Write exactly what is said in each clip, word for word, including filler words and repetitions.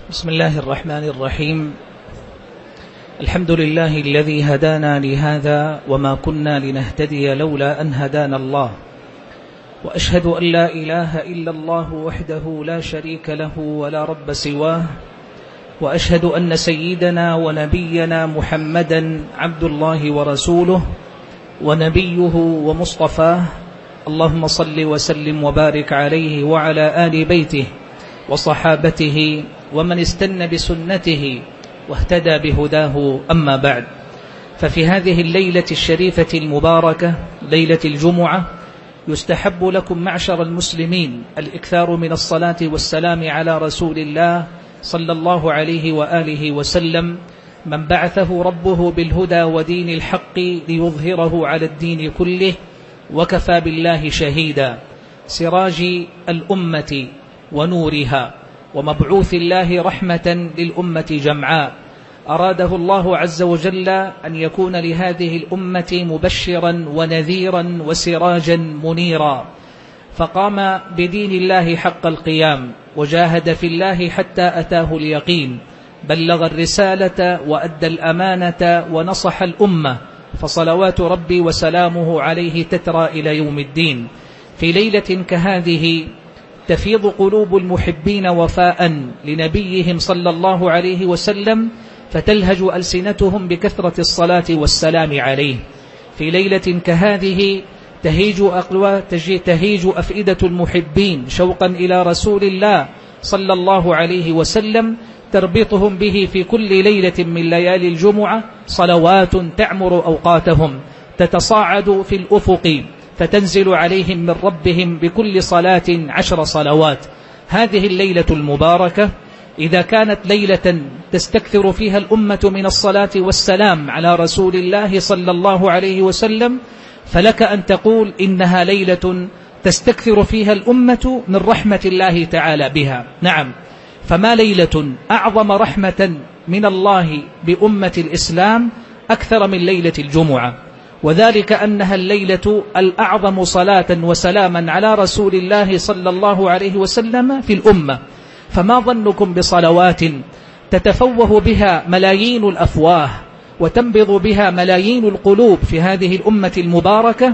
بسم الله الرحمن الرحيم. الحمد لله الذي هدانا لهذا وما كنا لنهتدي لولا أن هدانا الله، وأشهد أن لا إله إلا الله وحده لا شريك له ولا رب سواه، وأشهد أن سيدنا ونبينا محمدا عبد الله ورسوله ونبيه ومصطفاه، اللهم صل وسلم وبارك عليه وعلى آل بيته وصحابته ومن استنى بسنته واهتدى بهداه. أما بعد، ففي هذه الليلة الشريفة المباركة ليلة الجمعة يستحب لكم معشر المسلمين الإكثار من الصلاة والسلام على رسول الله صلى الله عليه وآله وسلم، من بعثه ربه بالهدى ودين الحق ليظهره على الدين كله، وكفى بالله شهيدا، سراج الأمة ونورها، ومبعوث الله رحمة للأمة جمعاء، أراده الله عز وجل أن يكون لهذه الأمة مبشرا ونذيرا وسراجا منيرا، فقام بدين الله حق القيام، وجاهد في الله حتى أتاه اليقين، بلغ الرسالة وأدى الأمانة ونصح الأمة، فصلوات ربي وسلامه عليه تترى إلى يوم الدين. في ليلة كهذه تفيض قلوب المحبين وفاء لنبيهم صلى الله عليه وسلم، فتلهج ألسنتهم بكثرة الصلاة والسلام عليه. في ليلة كهذه تهيج أقوى تهيج أفئدة المحبين شوقا إلى رسول الله صلى الله عليه وسلم، تربطهم به في كل ليلة من ليالي الجمعة صلوات تعمر أوقاتهم، تتصاعد في الأفق فتنزل عليهم من ربهم بكل صلاة عشر صلوات. هذه الليلة المباركة إذا كانت ليلة تستكثر فيها الأمة من الصلاة والسلام على رسول الله صلى الله عليه وسلم، فلك أن تقول إنها ليلة تستكثر فيها الأمة من رحمة الله تعالى بها. نعم، فما ليلة أعظم رحمة من الله بأمة الإسلام أكثر من ليلة الجمعة، وذلك أنها الليلة الأعظم صلاة وسلاما على رسول الله صلى الله عليه وسلم في الأمة. فما ظنكم بصلوات تتفوه بها ملايين الأفواه وتنبض بها ملايين القلوب في هذه الأمة المباركة،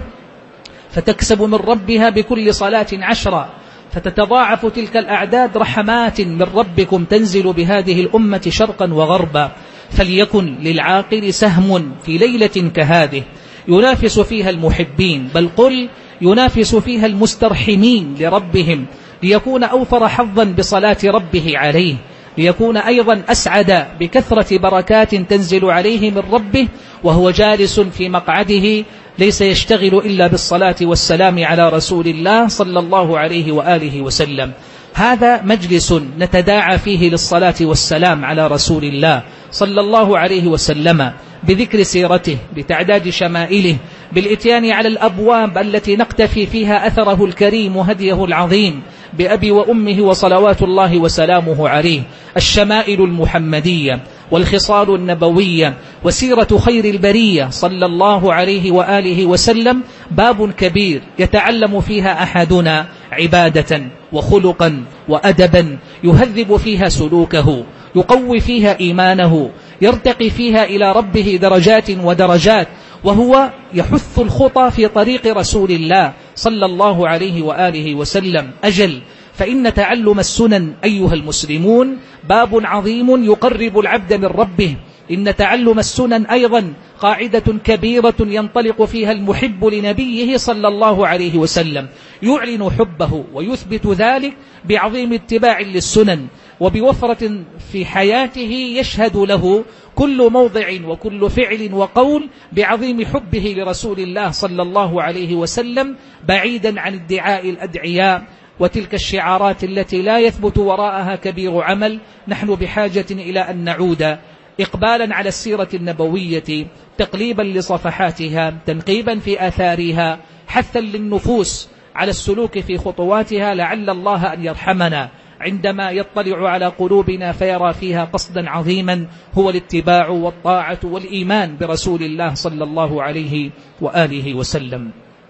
فتكسب من ربها بكل صلاة عشرة، فتتضاعف تلك الأعداد رحمات من ربكم تنزل بهذه الأمة شرقا وغربا. فليكن للعاقل سهم في ليلة كهذه ينافس فيها المحبين، بل قل ينافس فيها المسترحمين لربهم، ليكون أوفر حظا بصلاة ربه عليه، ليكون أيضا أسعد بكثرة بركات تنزل عليه من ربه وهو جالس في مقعده، ليس يشتغل إلا بالصلاة والسلام على رسول الله صلى الله عليه وآله وسلم. هذا مجلس نتداعى فيه للصلاة والسلام على رسول الله صلى الله عليه وسلم، بذكر سيرته، بتعداد شمائله، بالإتيان على الأبواب التي نقتفي فيها أثره الكريم وهديه العظيم بأبي وأمه وصلوات الله وسلامه عليه. الشمائل المحمدية والخصال النبوية وسيرة خير البرية صلى الله عليه وآله وسلم باب كبير يتعلم فيها أحدنا عبادة وخلقا وأدبا، يهذب فيها سلوكه، يقوي فيها إيمانه، يرتقي فيها إلى ربه درجات ودرجات، وهو يحث الخطى في طريق رسول الله صلى الله عليه وآله وسلم. أجل، فإن تعلم السنن أيها المسلمون باب عظيم يقرب العبد من ربه. إن تعلم السنن أيضا قاعدة كبيرة ينطلق فيها المحب لنبيه صلى الله عليه وسلم، يعلن حبه ويثبت ذلك بعظيم اتباع للسنن، وبوفرة في حياته يشهد له كل موضع وكل فعل وقول بعظيم حبه لرسول الله صلى الله عليه وسلم، بعيدا عن ادعاء الأدعياء وتلك الشعارات التي لا يثبت وراءها كبير عمل. نحن بحاجة إلى أن نعود إقبالا على السيرة النبوية، تقليبا لصفحاتها، تنقيبا في آثارها، حثا للنفوس على السلوك في خطواتها، لعل الله أن يرحمنا عندما يطلع على قلوبنا فيرى فيها قصدا عظيما هو الاتباع والطاعة والإيمان برسول الله صلى الله عليه وآله وسلم.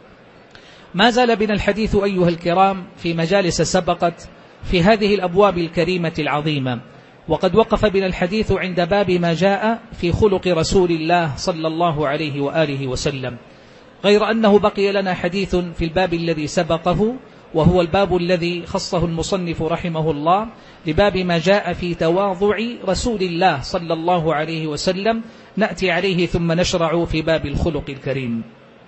ما زال بنا الحديث أيها الكرام في مجالس سبقت في هذه الأبواب الكريمة العظيمة وقد وقف بنا الحديث عند باب ما جاء في خلق رسول الله صلى الله عليه وآله وسلم، غير أنه بقي لنا حديث في الباب الذي سبقه، وهو الباب الذي خصه المصنف رحمه الله لباب ما جاء في تواضع رسول الله صلى الله عليه وسلم، نأتي عليه ثم نشرع في باب الخلق الكريم.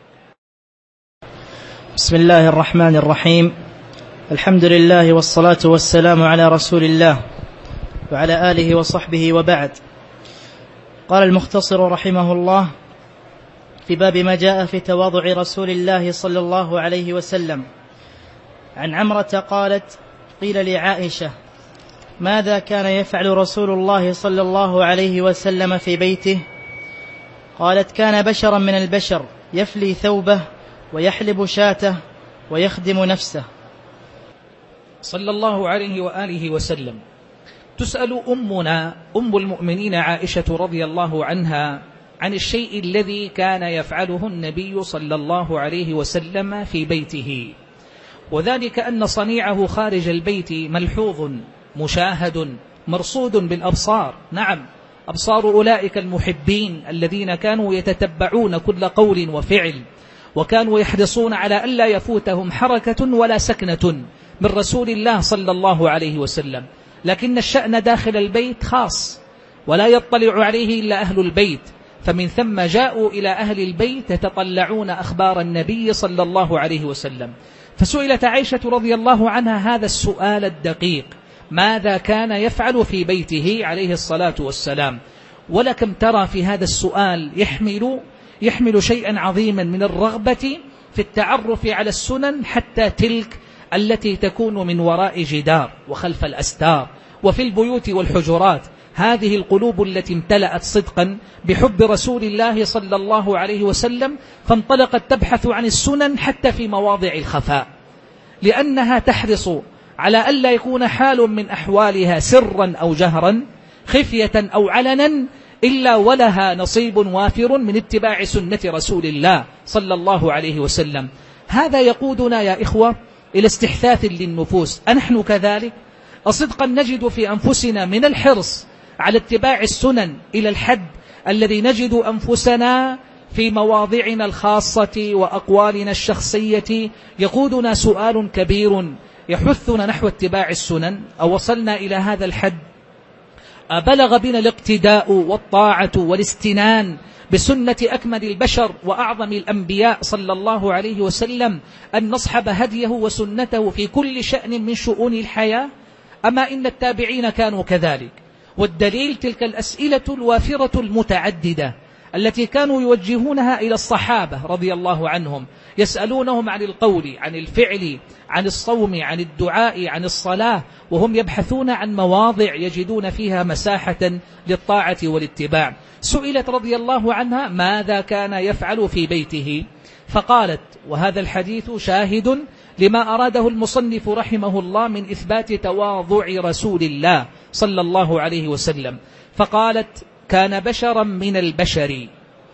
بسم الله الرحمن الرحيم. الحمد لله والصلاة والسلام على رسول الله وعلى آله وصحبه وبعد. قال المختصر رحمه الله في باب ما جاء في تواضع رسول الله صلى الله عليه وسلم: عن عمرة قالت: قيل لعائشة: ماذا كان يفعل رسول الله صلى الله عليه وسلم في بيته؟ قالت: كان بشرا من البشر، يفلي ثوبه ويحلب شاته ويخدم نفسه. صلى الله عليه وآله وسلم. تسأل أمنا أم المؤمنين عائشة رضي الله عنها عن الشيء الذي كان يفعله النبي صلى الله عليه وسلم في بيته، وذلك أن صنيعه خارج البيت ملحوظ مشاهد مرصود بالأبصار. نعم، أبصار أولئك المحبين الذين كانوا يتتبعون كل قول وفعل، وكانوا يحرصون على ألا يفوتهم حركة ولا سكنة من رسول الله صلى الله عليه وسلم. لكن الشأن داخل البيت خاص، ولا يطلع عليه إلا أهل البيت، فمن ثم جاءوا إلى أهل البيت يتطلعون أخبار النبي صلى الله عليه وسلم. فسئلت عائشة رضي الله عنها هذا السؤال الدقيق: ماذا كان يفعل في بيته عليه الصلاة والسلام؟ ولكم ترى في هذا السؤال يحمل يحمل شيئا عظيما من الرغبة في التعرف على السنن، حتى تلك التي تكون من وراء جدار وخلف الأستار وفي البيوت والحجرات. هذه القلوب التي امتلأت صدقا بحب رسول الله صلى الله عليه وسلم، فانطلقت تبحث عن السنن حتى في مواضع الخفاء، لأنها تحرص على ألا يكون حال من أحوالها سرا أو جهرا، خفية أو علنا، إلا ولها نصيب وافر من اتباع سنة رسول الله صلى الله عليه وسلم. هذا يقودنا يا إخوة إلى استحثاث للنفوس. أنحن كذلك؟ أصدقا نجد في أنفسنا من الحرص على اتباع السنن إلى الحد الذي نجد أنفسنا في مواضعنا الخاصة وأقوالنا الشخصية يقودنا سؤال كبير يحثنا نحو اتباع السنن؟ أو وصلنا إلى هذا الحد؟ أبلغ بنا الاقتداء والطاعة والاستنان بسنة أكمل البشر وأعظم الأنبياء صلى الله عليه وسلم أن نصحب هديه وسنته في كل شأن من شؤون الحياة؟ أما إن التابعين كانوا كذلك. والدليل تلك الأسئلة الوافرة المتعددة التي كانوا يوجهونها إلى الصحابة رضي الله عنهم، يسألونهم عن القول، عن الفعل، عن الصوم، عن الدعاء، عن الصلاة، وهم يبحثون عن مواضع يجدون فيها مساحة للطاعة والاتباع. سئلت رضي الله عنها: ماذا كان يفعل في بيته؟ فقالت، وهذا الحديث شاهد لما أراده المصنف رحمه الله من إثبات تواضع رسول الله صلى الله عليه وسلم، فقالت: كان بشرا من البشر،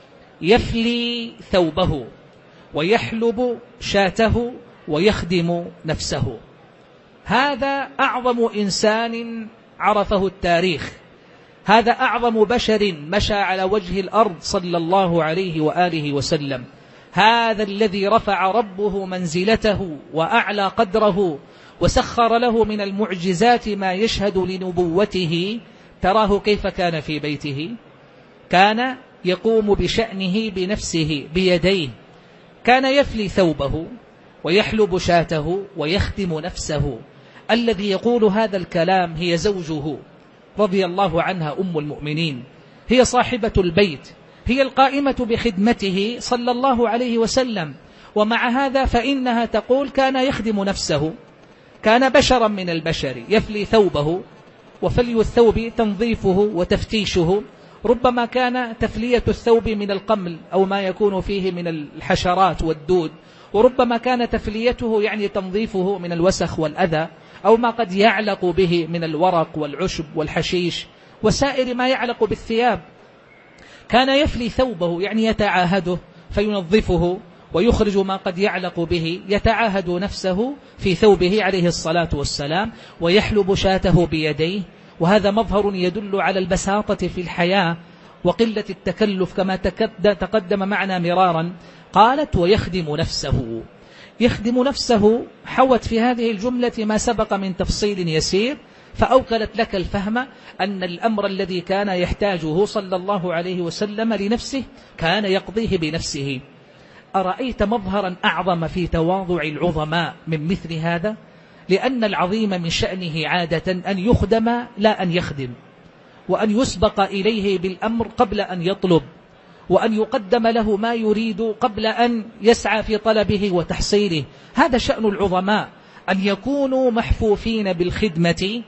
يفلي ثوبه ويحلب شاته ويخدم نفسه. هذا أعظم إنسان عرفه التاريخ، هذا أعظم بشر مشى على وجه الأرض صلى الله عليه وآله وسلم، هذا الذي رفع ربه منزلته وأعلى قدره وسخر له من المعجزات ما يشهد لنبوته. تراه كيف كان في بيته؟ كان يقوم بشأنه بنفسه بيديه، كان يفلي ثوبه ويحلب شاته ويخدم نفسه. الذي يقول هذا الكلام هي زوجه رضي الله عنها أم المؤمنين، هي صاحبة البيت، هي القائمة بخدمته صلى الله عليه وسلم. ومع هذا فإنها تقول: كان يخدم نفسه، كان بشرا من البشر، يفلي ثوبه، وفلي الثوب تنظيفه وتفتيشه. ربما كان تفلية الثوب من القمل أو ما يكون فيه من الحشرات والدود، وربما كان تفليته يعني تنظيفه من الوسخ والأذى، أو ما قد يعلق به من الورق والعشب والحشيش وسائر ما يعلق بالثياب. كان يفلي ثوبه يعني يتعاهده فينظفه ويخرج ما قد يعلق به، يتعاهد نفسه في ثوبه عليه الصلاة والسلام، ويحلب شاته بيديه وهذا مظهر يدل على البساطة في الحياة وقلة التكلف كما تقدم معنا مرارا. قالت ويخدم نفسه. يخدم نفسه حوت في هذه الجملة ما سبق من تفصيل يسير، فأوكلت لك الفهم أن الأمر الذي كان يحتاجه صلى الله عليه وسلم لنفسه كان يقضيه بنفسه. أرأيت مظهرا أعظم في تواضع العظماء من مثل هذا؟ لأن العظيم من شأنه عادة أن يخدم لا أن يخدم، وأن يسبق إليه بالأمر قبل أن يطلب، وأن يقدم له ما يريد قبل أن يسعى في طلبه وتحصيله. هذا شأن العظماء، أن يكونوا محفوفين بالخدمة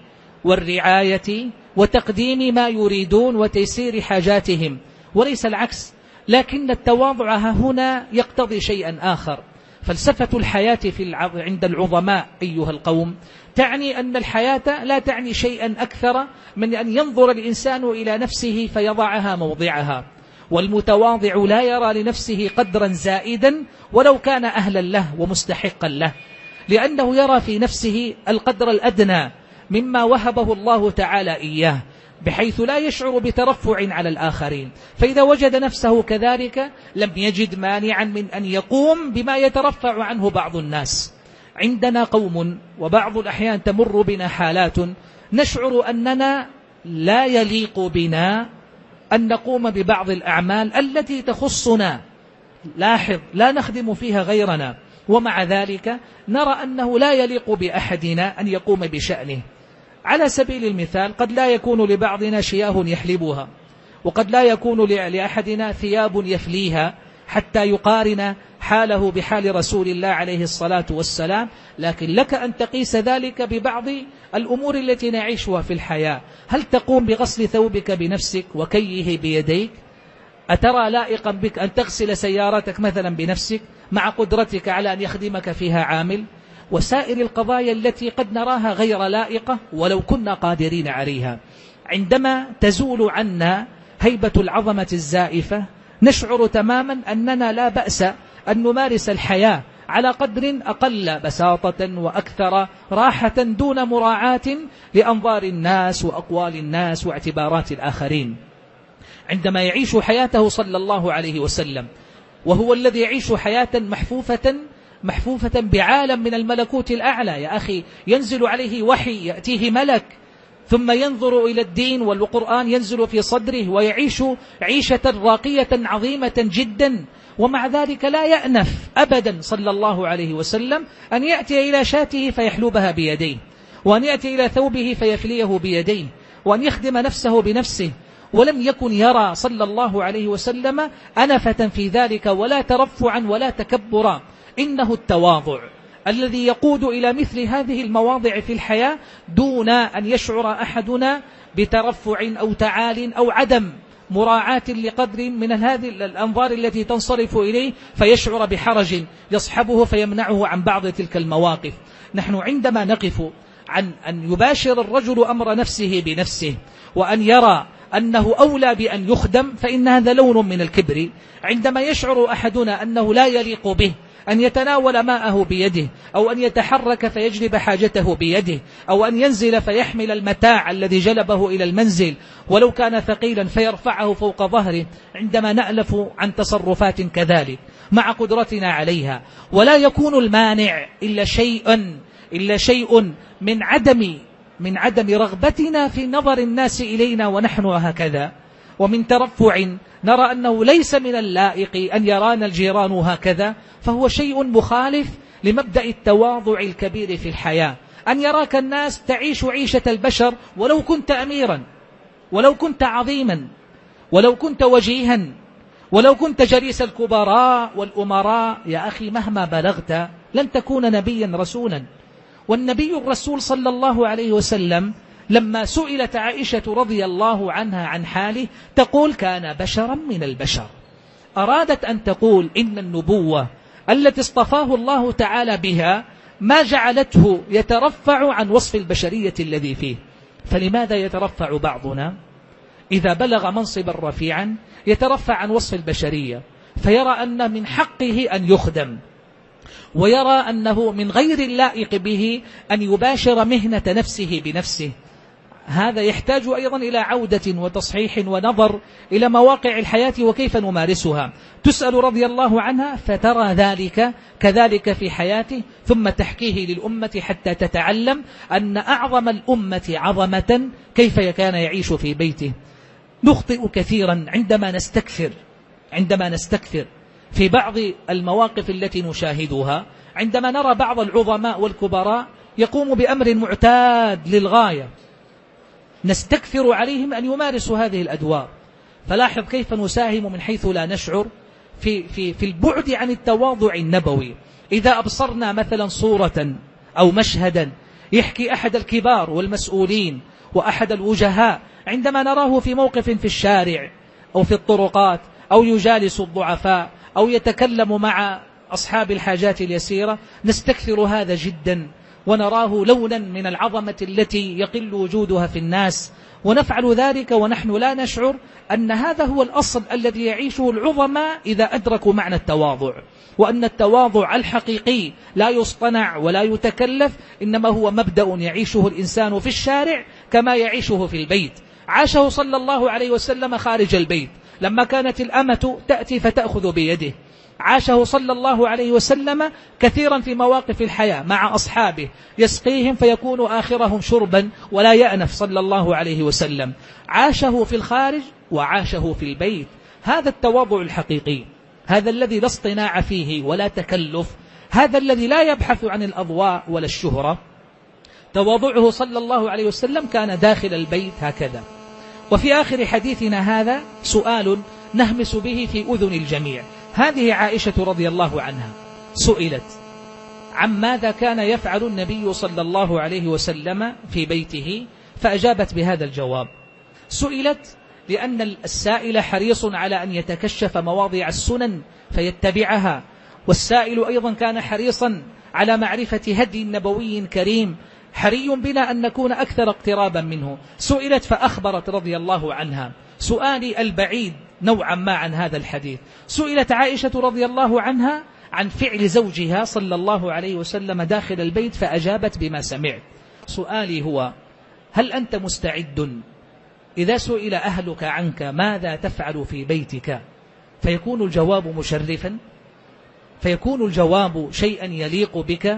والرعاية وتقديم ما يريدون وتيسير حاجاتهم، وليس العكس. لكن التواضع هنا يقتضي شيئا آخر. فلسفة الحياة في الع... عند العظماء أيها القوم تعني أن الحياة لا تعني شيئا أكثر من أن ينظر الإنسان إلى نفسه فيضعها موضعها. والمتواضع لا يرى لنفسه قدرا زائدا ولو كان أهلا له ومستحقا له، لأنه يرى في نفسه القدر الأدنى مما وهبه الله تعالى إياه، بحيث لا يشعر بترفع على الآخرين. فإذا وجد نفسه كذلك لم يجد مانعا من أن يقوم بما يترفع عنه بعض الناس. عندنا قوم وبعض الأحيان تمر بنا حالات نشعر أننا لا يليق بنا أن نقوم ببعض الأعمال التي تخصنا. لاحظ، لا نخدم فيها غيرنا، ومع ذلك نرى أنه لا يليق بأحدنا أن يقوم بشأنه. على سبيل المثال، قد لا يكون لبعضنا شياه يحلبها، وقد لا يكون لأحدنا ثياب يفليها حتى يقارن حاله بحال رسول الله عليه الصلاة والسلام، لكن لك أن تقيس ذلك ببعض الأمور التي نعيشها في الحياة. هل تقوم بغسل ثوبك بنفسك وكيه بيديك؟ أترى لائقا بك أن تغسل سيارتك مثلا بنفسك مع قدرتك على أن يخدمك فيها عامل؟ وسائر القضايا التي قد نراها غير لائقة ولو كنا قادرين عليها. عندما تزول عنا هيبة العظمة الزائفة نشعر تماما أننا لا بأس أن نمارس الحياة على قدر أقل بساطة وأكثر راحة دون مراعاة لأنظار الناس وأقوال الناس واعتبارات الآخرين. عندما يعيش حياته صلى الله عليه وسلم وهو الذي يعيش حياة محفوفة محفوفة بعالم من الملكوت الأعلى، يا أخي ينزل عليه وحي، يأتيه ملك، ثم ينظر إلى الدين والقرآن ينزل في صدره ويعيش عيشة راقية عظيمة جدا، ومع ذلك لا يأنف أبدا صلى الله عليه وسلم أن يأتي إلى شاته فيحلبها بيديه، وأن يأتي إلى ثوبه فيفليه بيديه، وأن يخدم نفسه بنفسه. ولم يكن يرى صلى الله عليه وسلم أنفة في ذلك ولا ترفعا ولا تكبرا. إنه التواضع الذي يقود إلى مثل هذه المواضع في الحياة دون أن يشعر أحدنا بترفع أو تعال أو عدم مراعاة لقدر من هذه الأنظار التي تنصرف إليه فيشعر بحرج يصحبه فيمنعه عن بعض تلك المواقف. نحن عندما نقف عن أن يباشر الرجل أمر نفسه بنفسه وأن يرى أنه أولى بأن يخدم، فإن هذا لون من الكبر. عندما يشعر أحدنا أنه لا يليق به أن يتناول ماءه بيده، أو أن يتحرك فيجلب حاجته بيده، أو أن ينزل فيحمل المتاع الذي جلبه إلى المنزل ولو كان ثقيلا فيرفعه فوق ظهره، عندما نألف عن تصرفات كذلك مع قدرتنا عليها، ولا يكون المانع إلا شيء إلا شيء من عدم من عدم رغبتنا في نظر الناس إلينا ونحن هكذا، ومن ترفع نرى أنه ليس من اللائق أن يرانا الجيران هكذا، فهو شيء مخالف لمبدأ التواضع الكبير في الحياة. أن يراك الناس تعيش عيشة البشر ولو كنت أميرا، ولو كنت عظيما، ولو كنت وجيها، ولو كنت جليس الكبراء والأمراء، يا أخي مهما بلغت لن تكون نبيا رسولا. والنبي الرسول صلى الله عليه وسلم لما سئلت عائشة رضي الله عنها عن حاله تقول كان بشرا من البشر. أرادت أن تقول إن النبوة التي اصطفاه الله تعالى بها ما جعلته يترفع عن وصف البشرية الذي فيه. فلماذا يترفع بعضنا إذا بلغ منصبا رفيعا يترفع عن وصف البشرية، فيرى أن من حقه أن يخدم، ويرى أنه من غير اللائق به أن يباشر مهنة نفسه بنفسه. هذا يحتاج أيضا إلى عودة وتصحيح ونظر إلى مواقع الحياة وكيف نمارسها. تسأل رضي الله عنها فترى ذلك كذلك في حياته، ثم تحكيه للأمة حتى تتعلم أن أعظم الأمة عظمة كيف كان يعيش في بيته. نخطئ كثيرا عندما نستكثر عندما نستكثر في بعض المواقف التي نشاهدها، عندما نرى بعض العظماء والكبراء يقوم بأمر معتاد للغاية، نستكثر عليهم أن يمارسوا هذه الأدوار. فلاحظ كيف نساهم من حيث لا نشعر في, في, في البعد عن التواضع النبوي. إذا أبصرنا مثلا صورة أو مشهدا يحكي أحد الكبار والمسؤولين وأحد الوجهاء عندما نراه في موقف في الشارع أو في الطرقات أو يجالس الضعفاء أو يتكلم مع أصحاب الحاجات اليسيرة، نستكثر هذا جدا ونراه لونا من العظمة التي يقل وجودها في الناس، ونفعل ذلك ونحن لا نشعر أن هذا هو الأصل الذي يعيشه العظماء إذا أدركوا معنى التواضع، وأن التواضع الحقيقي لا يصطنع ولا يتكلف، إنما هو مبدأ يعيشه الإنسان في الشارع كما يعيشه في البيت. عاشه صلى الله عليه وسلم خارج البيت لما كانت الأمة تأتي فتأخذ بيده. عاشه صلى الله عليه وسلم كثيرا في مواقف الحياة مع أصحابه، يسقيهم فيكون آخرهم شربا ولا يأنف صلى الله عليه وسلم. عاشه في الخارج وعاشه في البيت. هذا التواضع الحقيقي، هذا الذي لا اصطناع فيه ولا تكلف، هذا الذي لا يبحث عن الأضواء ولا الشهرة. تواضعه صلى الله عليه وسلم كان داخل البيت هكذا. وفي آخر حديثنا هذا سؤال نهمس به في أذن الجميع. هذه عائشة رضي الله عنها سئلت عن ماذا كان يفعل النبي صلى الله عليه وسلم في بيته، فأجابت بهذا الجواب. سئلت لأن السائل حريص على أن يتكشف مواضع السنن فيتبعها، والسائل أيضا كان حريصا على معرفة هدي نبوي كريم، حري بنا أن نكون أكثر اقترابا منه. سئلت فأخبرت رضي الله عنها سؤالي البعيد نوعا ما عن هذا الحديث. سئلت عائشة رضي الله عنها عن فعل زوجها صلى الله عليه وسلم داخل البيت، فأجابت بما سمعت. سؤالي هو: هل أنت مستعد إذا سئل أهلك عنك ماذا تفعل في بيتك فيكون الجواب مشرفا، فيكون الجواب شيئا يليق بك،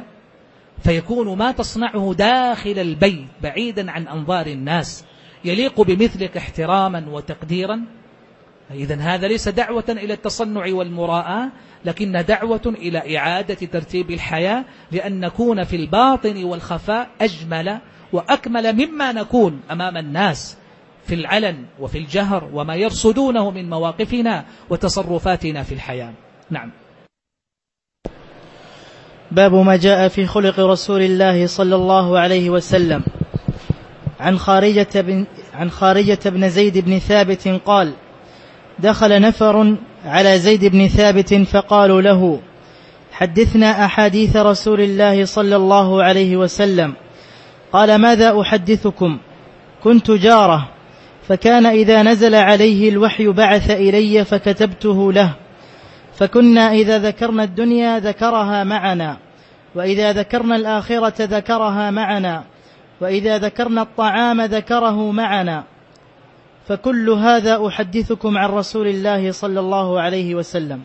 فيكون ما تصنعه داخل البيت بعيدا عن أنظار الناس يليق بمثلك احتراما وتقديرا؟ إذن هذا ليس دعوة إلى التصنع والمراءة، لكن دعوة إلى إعادة ترتيب الحياة، لأن نكون في الباطن والخفاء أجمل وأكمل مما نكون أمام الناس في العلن وفي الجهر وما يرصدونه من مواقفنا وتصرفاتنا في الحياة. نعم. باب ما جاء في خلق رسول الله صلى الله عليه وسلم. عن خارجة بن, عن خارجة بن زيد بن ثابت قال: دخل نفر على زيد بن ثابت فقالوا له: حدثنا أحاديث رسول الله صلى الله عليه وسلم. قال: ماذا أحدثكم؟ كنت جاره، فكان إذا نزل عليه الوحي بعث إلي فكتبته له، فكنا إذا ذكرنا الدنيا ذكرها معنا، وإذا ذكرنا الآخرة ذكرها معنا، وإذا ذكرنا الطعام ذكره معنا، فكل هذا أحدثكم عن رسول الله صلى الله عليه وسلم.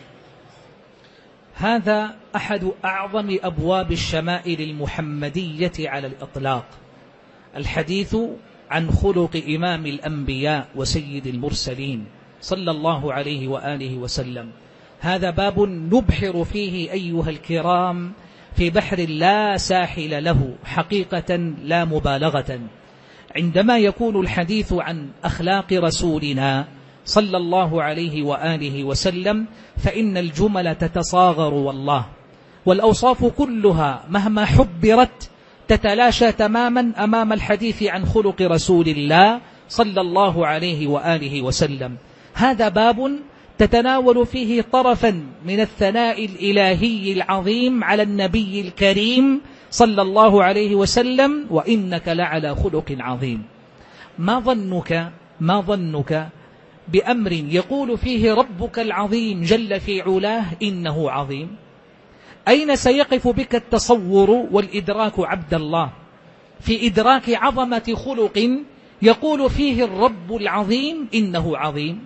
هذا أحد أعظم أبواب الشمائل المحمدية على الإطلاق، الحديث عن خلق إمام الأنبياء وسيد المرسلين صلى الله عليه وآله وسلم. هذا باب نبحر فيه أيها الكرام في بحر لا ساحل له حقيقة لا مبالغة. عندما يكون الحديث عن أخلاق رسولنا صلى الله عليه وآله وسلم فإن الجمل تتصاغر والله، والأوصاف كلها مهما حبرت تتلاشى تماما أمام الحديث عن خلق رسول الله صلى الله عليه وآله وسلم. هذا باب تتناول فيه طرفا من الثناء الإلهي العظيم على النبي الكريم صلى الله عليه وسلم: وإنك لعلى خلق عظيم. ما ظنك ما ظنك بأمر يقول فيه ربك العظيم جل في علاه إنه عظيم؟ أين سيقف بك التصور والإدراك عبد الله في إدراك عظمة خلق يقول فيه الرب العظيم إنه عظيم؟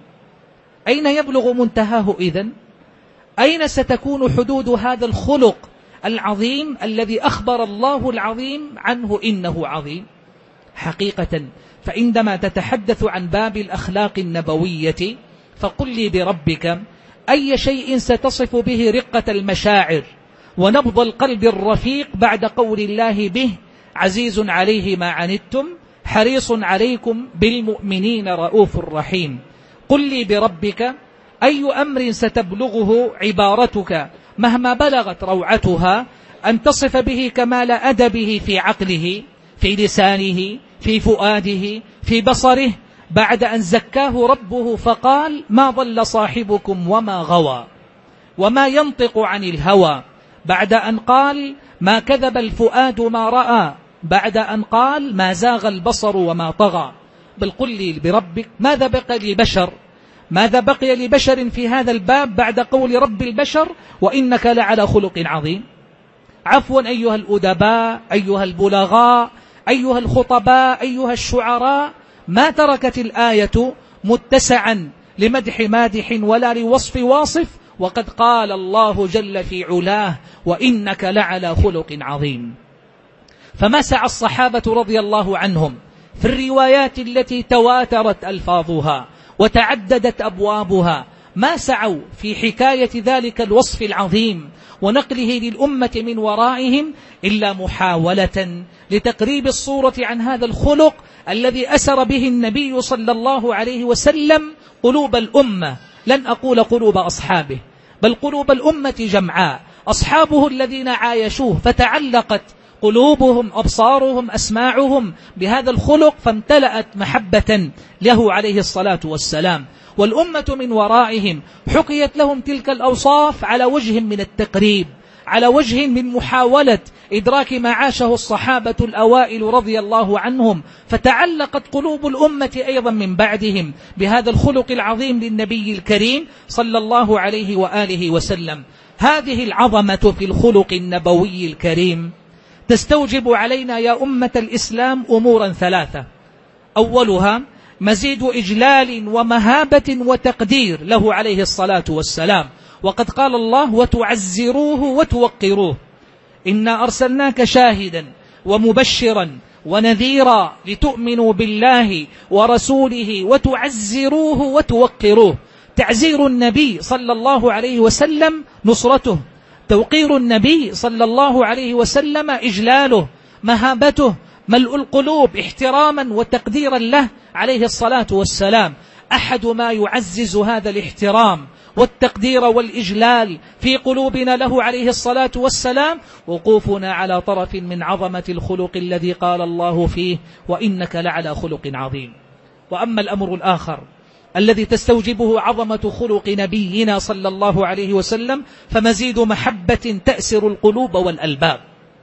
أين يبلغ منتهاه إذن؟ أين ستكون حدود هذا الخلق العظيم الذي أخبر الله العظيم عنه إنه عظيم؟ حقيقة فعندما تتحدث عن باب الأخلاق النبوية فقل لي بربك أي شيء ستصف به رقة المشاعر ونبض القلب الرفيق بعد قول الله به عزيز عليه ما عنتم حريص عليكم بالمؤمنين رؤوف رحيم. قل لي بربك أي أمر ستبلغه عبارتك مهما بلغت روعتها أن تصف به كمال أدبه في عقله في لسانه في فؤاده في بصره بعد أن زكاه ربه فقال ما ضل صاحبكم وما غوى وما ينطق عن الهوى، بعد أن قال ما كذب الفؤاد ما رأى، بعد أن قال ما زاغ البصر وما طغى. بل قل لي بربك ماذا بقي لبشر ماذا بقي لبشر في هذا الباب بعد قول رب البشر وإنك لعلى خلق عظيم؟ عفوا أيها الأدباء أيها البلغاء أيها الخطباء أيها الشعراء، ما تركت الآية متسعا لمدح مادح ولا لوصف واصف، وقد قال الله جل في علاه وإنك لعلى خلق عظيم. فما سعى الصحابة رضي الله عنهم في الروايات التي تواترت ألفاظها وتعددت أبوابها، ما سعوا في حكاية ذلك الوصف العظيم ونقله للأمة من ورائهم إلا محاولة لتقريب الصورة عن هذا الخلق الذي أسر به النبي صلى الله عليه وسلم قلوب الأمة، لن أقول قلوب أصحابه بل قلوب الأمة جمعاء، أصحابه الذين عايشوه فتعلقت قلوبهم أبصارهم أسماعهم بهذا الخلق فامتلأت محبة له عليه الصلاة والسلام، والأمة من ورائهم حكيت لهم تلك الأوصاف على وجه من التقريب، على وجه من محاولة إدراك ما عاشه الصحابة الأوائل رضي الله عنهم، فتعلقت قلوب الأمة أيضا من بعدهم بهذا الخلق العظيم للنبي الكريم صلى الله عليه وآله وسلم. هذه العظمة في الخلق النبوي الكريم تستوجب علينا يا أمة الإسلام أمورا ثلاثة، أولها مزيد إجلال ومهابة وتقدير له عليه الصلاة والسلام، وقد قال الله وتعزروه وتوقروه، إنا أرسلناك شاهدا ومبشرا ونذيرا لتؤمنوا بالله ورسوله وتعزروه وتوقروه. تعزير النبي صلى الله عليه وسلم نصرته، توقير النبي صلى الله عليه وسلم إجلاله، مهابته، ملء القلوب احتراما وتقديرا له عليه الصلاة والسلام. أحد ما يعزز هذا الاحترام والتقدير والإجلال في قلوبنا له عليه الصلاة والسلام وقوفنا على طرف من عظمة الخلق الذي قال الله فيه وإنك لعلى خلق عظيم. وأما الأمر الآخر الذي تستوجبه عظمة خلق نبينا صلى الله عليه وسلم فمزيد محبة تأسر القلوب والألباب،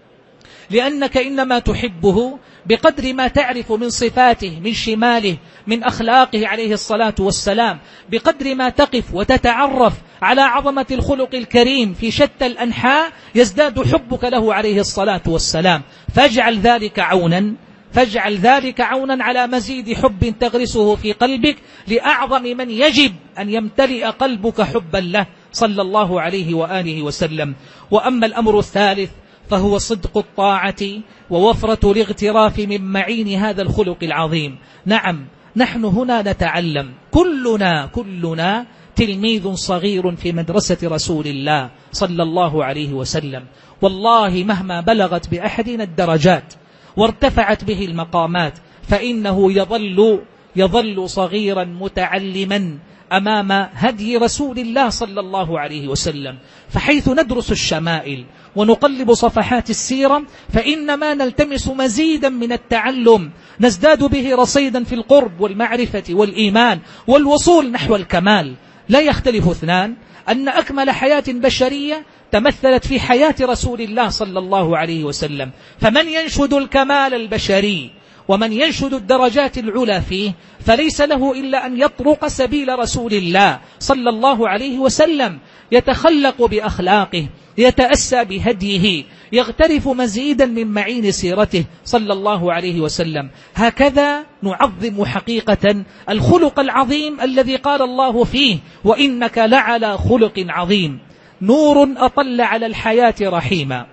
لأنك إنما تحبه بقدر ما تعرف من صفاته من شماله من أخلاقه عليه الصلاة والسلام، بقدر ما تقف وتتعرف على عظمة الخلق الكريم في شتى الأنحاء يزداد حبك له عليه الصلاة والسلام. فاجعل ذلك عونا فاجعل ذلك عونا على مزيد حب تغرسه في قلبك لأعظم من يجب أن يمتلئ قلبك حبا له صلى الله عليه وآله وسلم. وأما الأمر الثالث فهو صدق الطاعة ووفرة الاغتراف من معين هذا الخلق العظيم. نعم نحن هنا نتعلم كلنا كلنا تلميذ صغير في مدرسة رسول الله صلى الله عليه وسلم، والله مهما بلغت بأحدنا الدرجات وارتفعت به المقامات فإنه يظل يظل صغيرا متعلما أمام هدي رسول الله صلى الله عليه وسلم. فحيث ندرس الشمائل ونقلب صفحات السيرة فإنما نلتمس مزيدا من التعلم نزداد به رصيدا في القرب والمعرفة والإيمان والوصول نحو الكمال. لا يختلف اثنان أن أكمل حياة بشرية تمثلت في حياة رسول الله صلى الله عليه وسلم، فمن ينشد الكمال البشري ومن ينشد الدرجات العلى فيه فليس له إلا أن يطرق سبيل رسول الله صلى الله عليه وسلم. يتخلق بأخلاقه، يتأسى بهديه، يغترف مزيدا من معين سيرته صلى الله عليه وسلم. هكذا نعظم حقيقة الخلق العظيم الذي قال الله فيه: وإنك لعلى خلق عظيم. نور أطل على الحياة رحيما،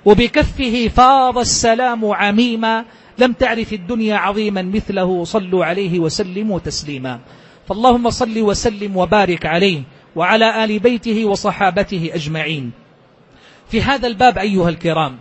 وبكفه فاض السلام عميما، لم تعرف الدنيا عظيما مثله، صلوا عليه وسلموا تسليما. فاللهم صل وسلم وبارك عليه وعلى آل بيته وصحابته أجمعين. في هذا الباب أيها الكرام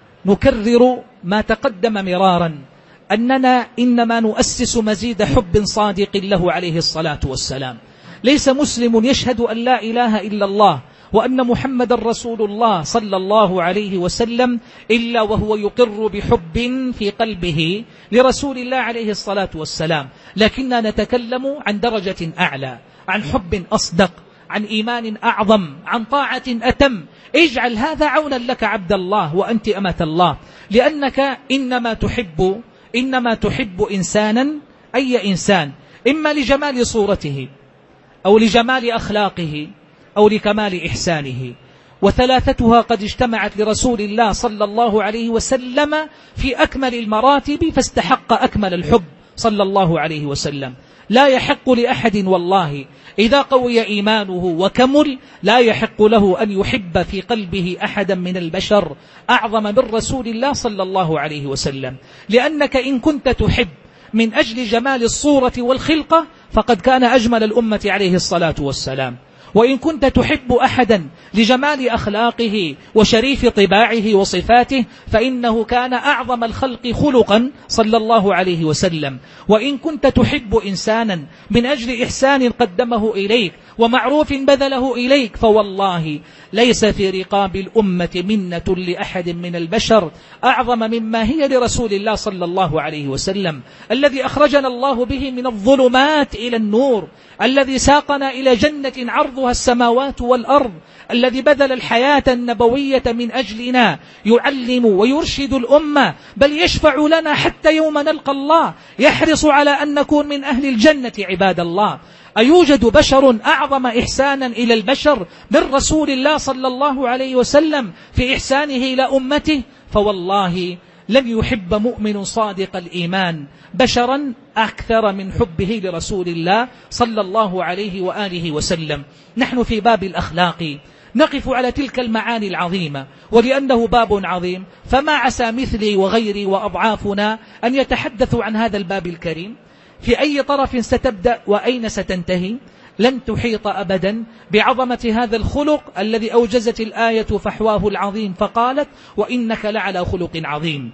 نكرر ما تقدم مرارا، أننا إنما نؤسس مزيد حب صادق له عليه الصلاة والسلام. ليس مسلم يشهد أن لا إله إلا الله وأن محمد رسول الله صلى الله عليه وسلم إلا وهو يقر بحب في قلبه لرسول الله عليه الصلاة والسلام. لكننا نتكلم عن درجة أعلى، عن حب أصدق، عن إيمان أعظم، عن طاعة أتم. اجعل هذا عونا لك عبد الله وأنت أمة الله، لأنك إنما تحب إنما تحب إنسانا، أي إنسان، إما لجمال صورته أو لجمال أخلاقه أو لكمال إحسانه، وثلاثتها قد اجتمعت لرسول الله صلى الله عليه وسلم في أكمل المراتب، فاستحق أكمل الحب صلى الله عليه وسلم. لا يحق لأحد والله إذا قوي إيمانه وكمل، لا يحق له أن يحب في قلبه أحدا من البشر أعظم من رسول الله صلى الله عليه وسلم. لأنك إن كنت تحب من أجل جمال الصورة والخلقة فقد كان أجمل الأمة عليه الصلاة والسلام، وإن كنت تحب أحدا لجمال أخلاقه وشريف طباعه وصفاته فإنه كان أعظم الخلق خلقا صلى الله عليه وسلم. وإن كنت تحب إنسانا من أجل إحسان قدمه إليك ومعروف بذله إليك فوالله ليس في رقاب الأمة منة لأحد من البشر أعظم مما هي لرسول الله صلى الله عليه وسلم، الذي أخرجنا الله به من الظلمات إلى النور، الذي ساقنا إلى جنة عرضها السماوات والأرض، الذي بذل الحياة النبوية من أجلنا، يعلم ويرشد الأمة، بل يشفع لنا حتى يوم نلقى الله، يحرص على أن نكون من أهل الجنة. عباد الله، أيوجد بشر أعظم إحسانا إلى البشر من رسول الله صلى الله عليه وسلم في إحسانه إلى أمته؟ فوالله لن يحب مؤمن صادق الإيمان بشرا أكثر من حبه لرسول الله صلى الله عليه وآله وسلم. نحن في باب الأخلاق نقف على تلك المعاني العظيمة، ولأنه باب عظيم فما عسى مثلي وغيري وأضعافنا أن يتحدثوا عن هذا الباب الكريم. في أي طرف ستبدأ وأين ستنتهي؟ لن تحيط أبدا بعظمة هذا الخلق الذي أوجزت الآية فحواه العظيم فقالت: وإنك لعلى خلق عظيم.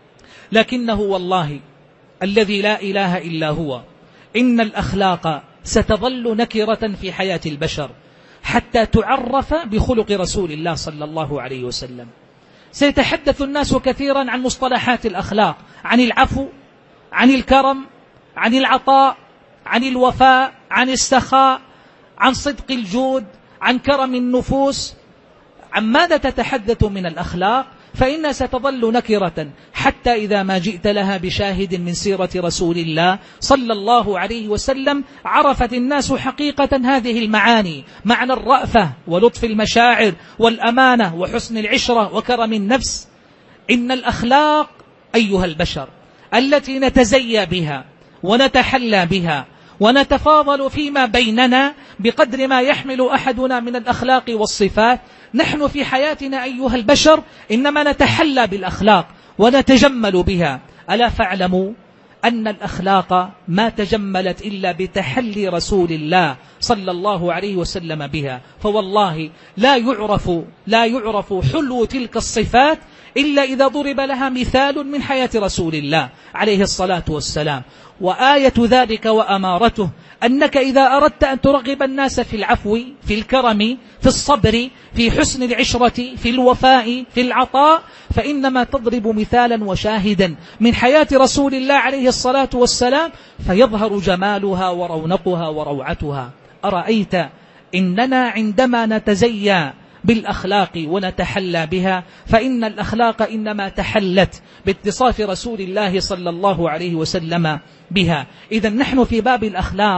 لكنه والله الذي لا إله إلا هو إن الأخلاق ستظل نكرة في حياة البشر حتى تعرف بخلق رسول الله صلى الله عليه وسلم. سيتحدث الناس كثيرا عن مصطلحات الأخلاق، عن العفو، عن الكرم، عن العطاء، عن الوفاء، عن السخاء، عن صدق الجود، عن كرم النفوس. عن ماذا تتحدث من الأخلاق؟ فإنها ستظل نكرة حتى إذا ما جئت لها بشاهد من سيرة رسول الله صلى الله عليه وسلم عرفت الناس حقيقة هذه المعاني، معنى الرأفة ولطف المشاعر والأمانة وحسن العشرة وكرم النفس. إن الأخلاق أيها البشر التي نتزيى بها ونتحلى بها ونتفاضل فيما بيننا بقدر ما يحمل أحدنا من الأخلاق والصفات. نحن في حياتنا أيها البشر إنما نتحلى بالأخلاق ونتجمل بها. ألا فاعلموا أن الأخلاق ما تجملت إلا بتحلي رسول الله صلى الله عليه وسلم بها. فوالله لا يعرف لا يعرف حلو تلك الصفات إلا إذا ضرب لها مثال من حياة رسول الله عليه الصلاة والسلام. وآية ذلك وأمارته أنك إذا أردت أن ترغب الناس في العفو، في الكرم، في الصبر، في حسن العشرة، في الوفاء، في العطاء، فإنما تضرب مثالا وشاهدا من حياة رسول الله عليه الصلاة والسلام فيظهر جمالها ورونقها وروعتها. أرأيت إننا عندما نتزيى بالأخلاق ونتحلى بها فإن الأخلاق إنما تحلت باتصاف رسول الله صلى الله عليه وسلم بها. إذن نحن في باب الأخلاق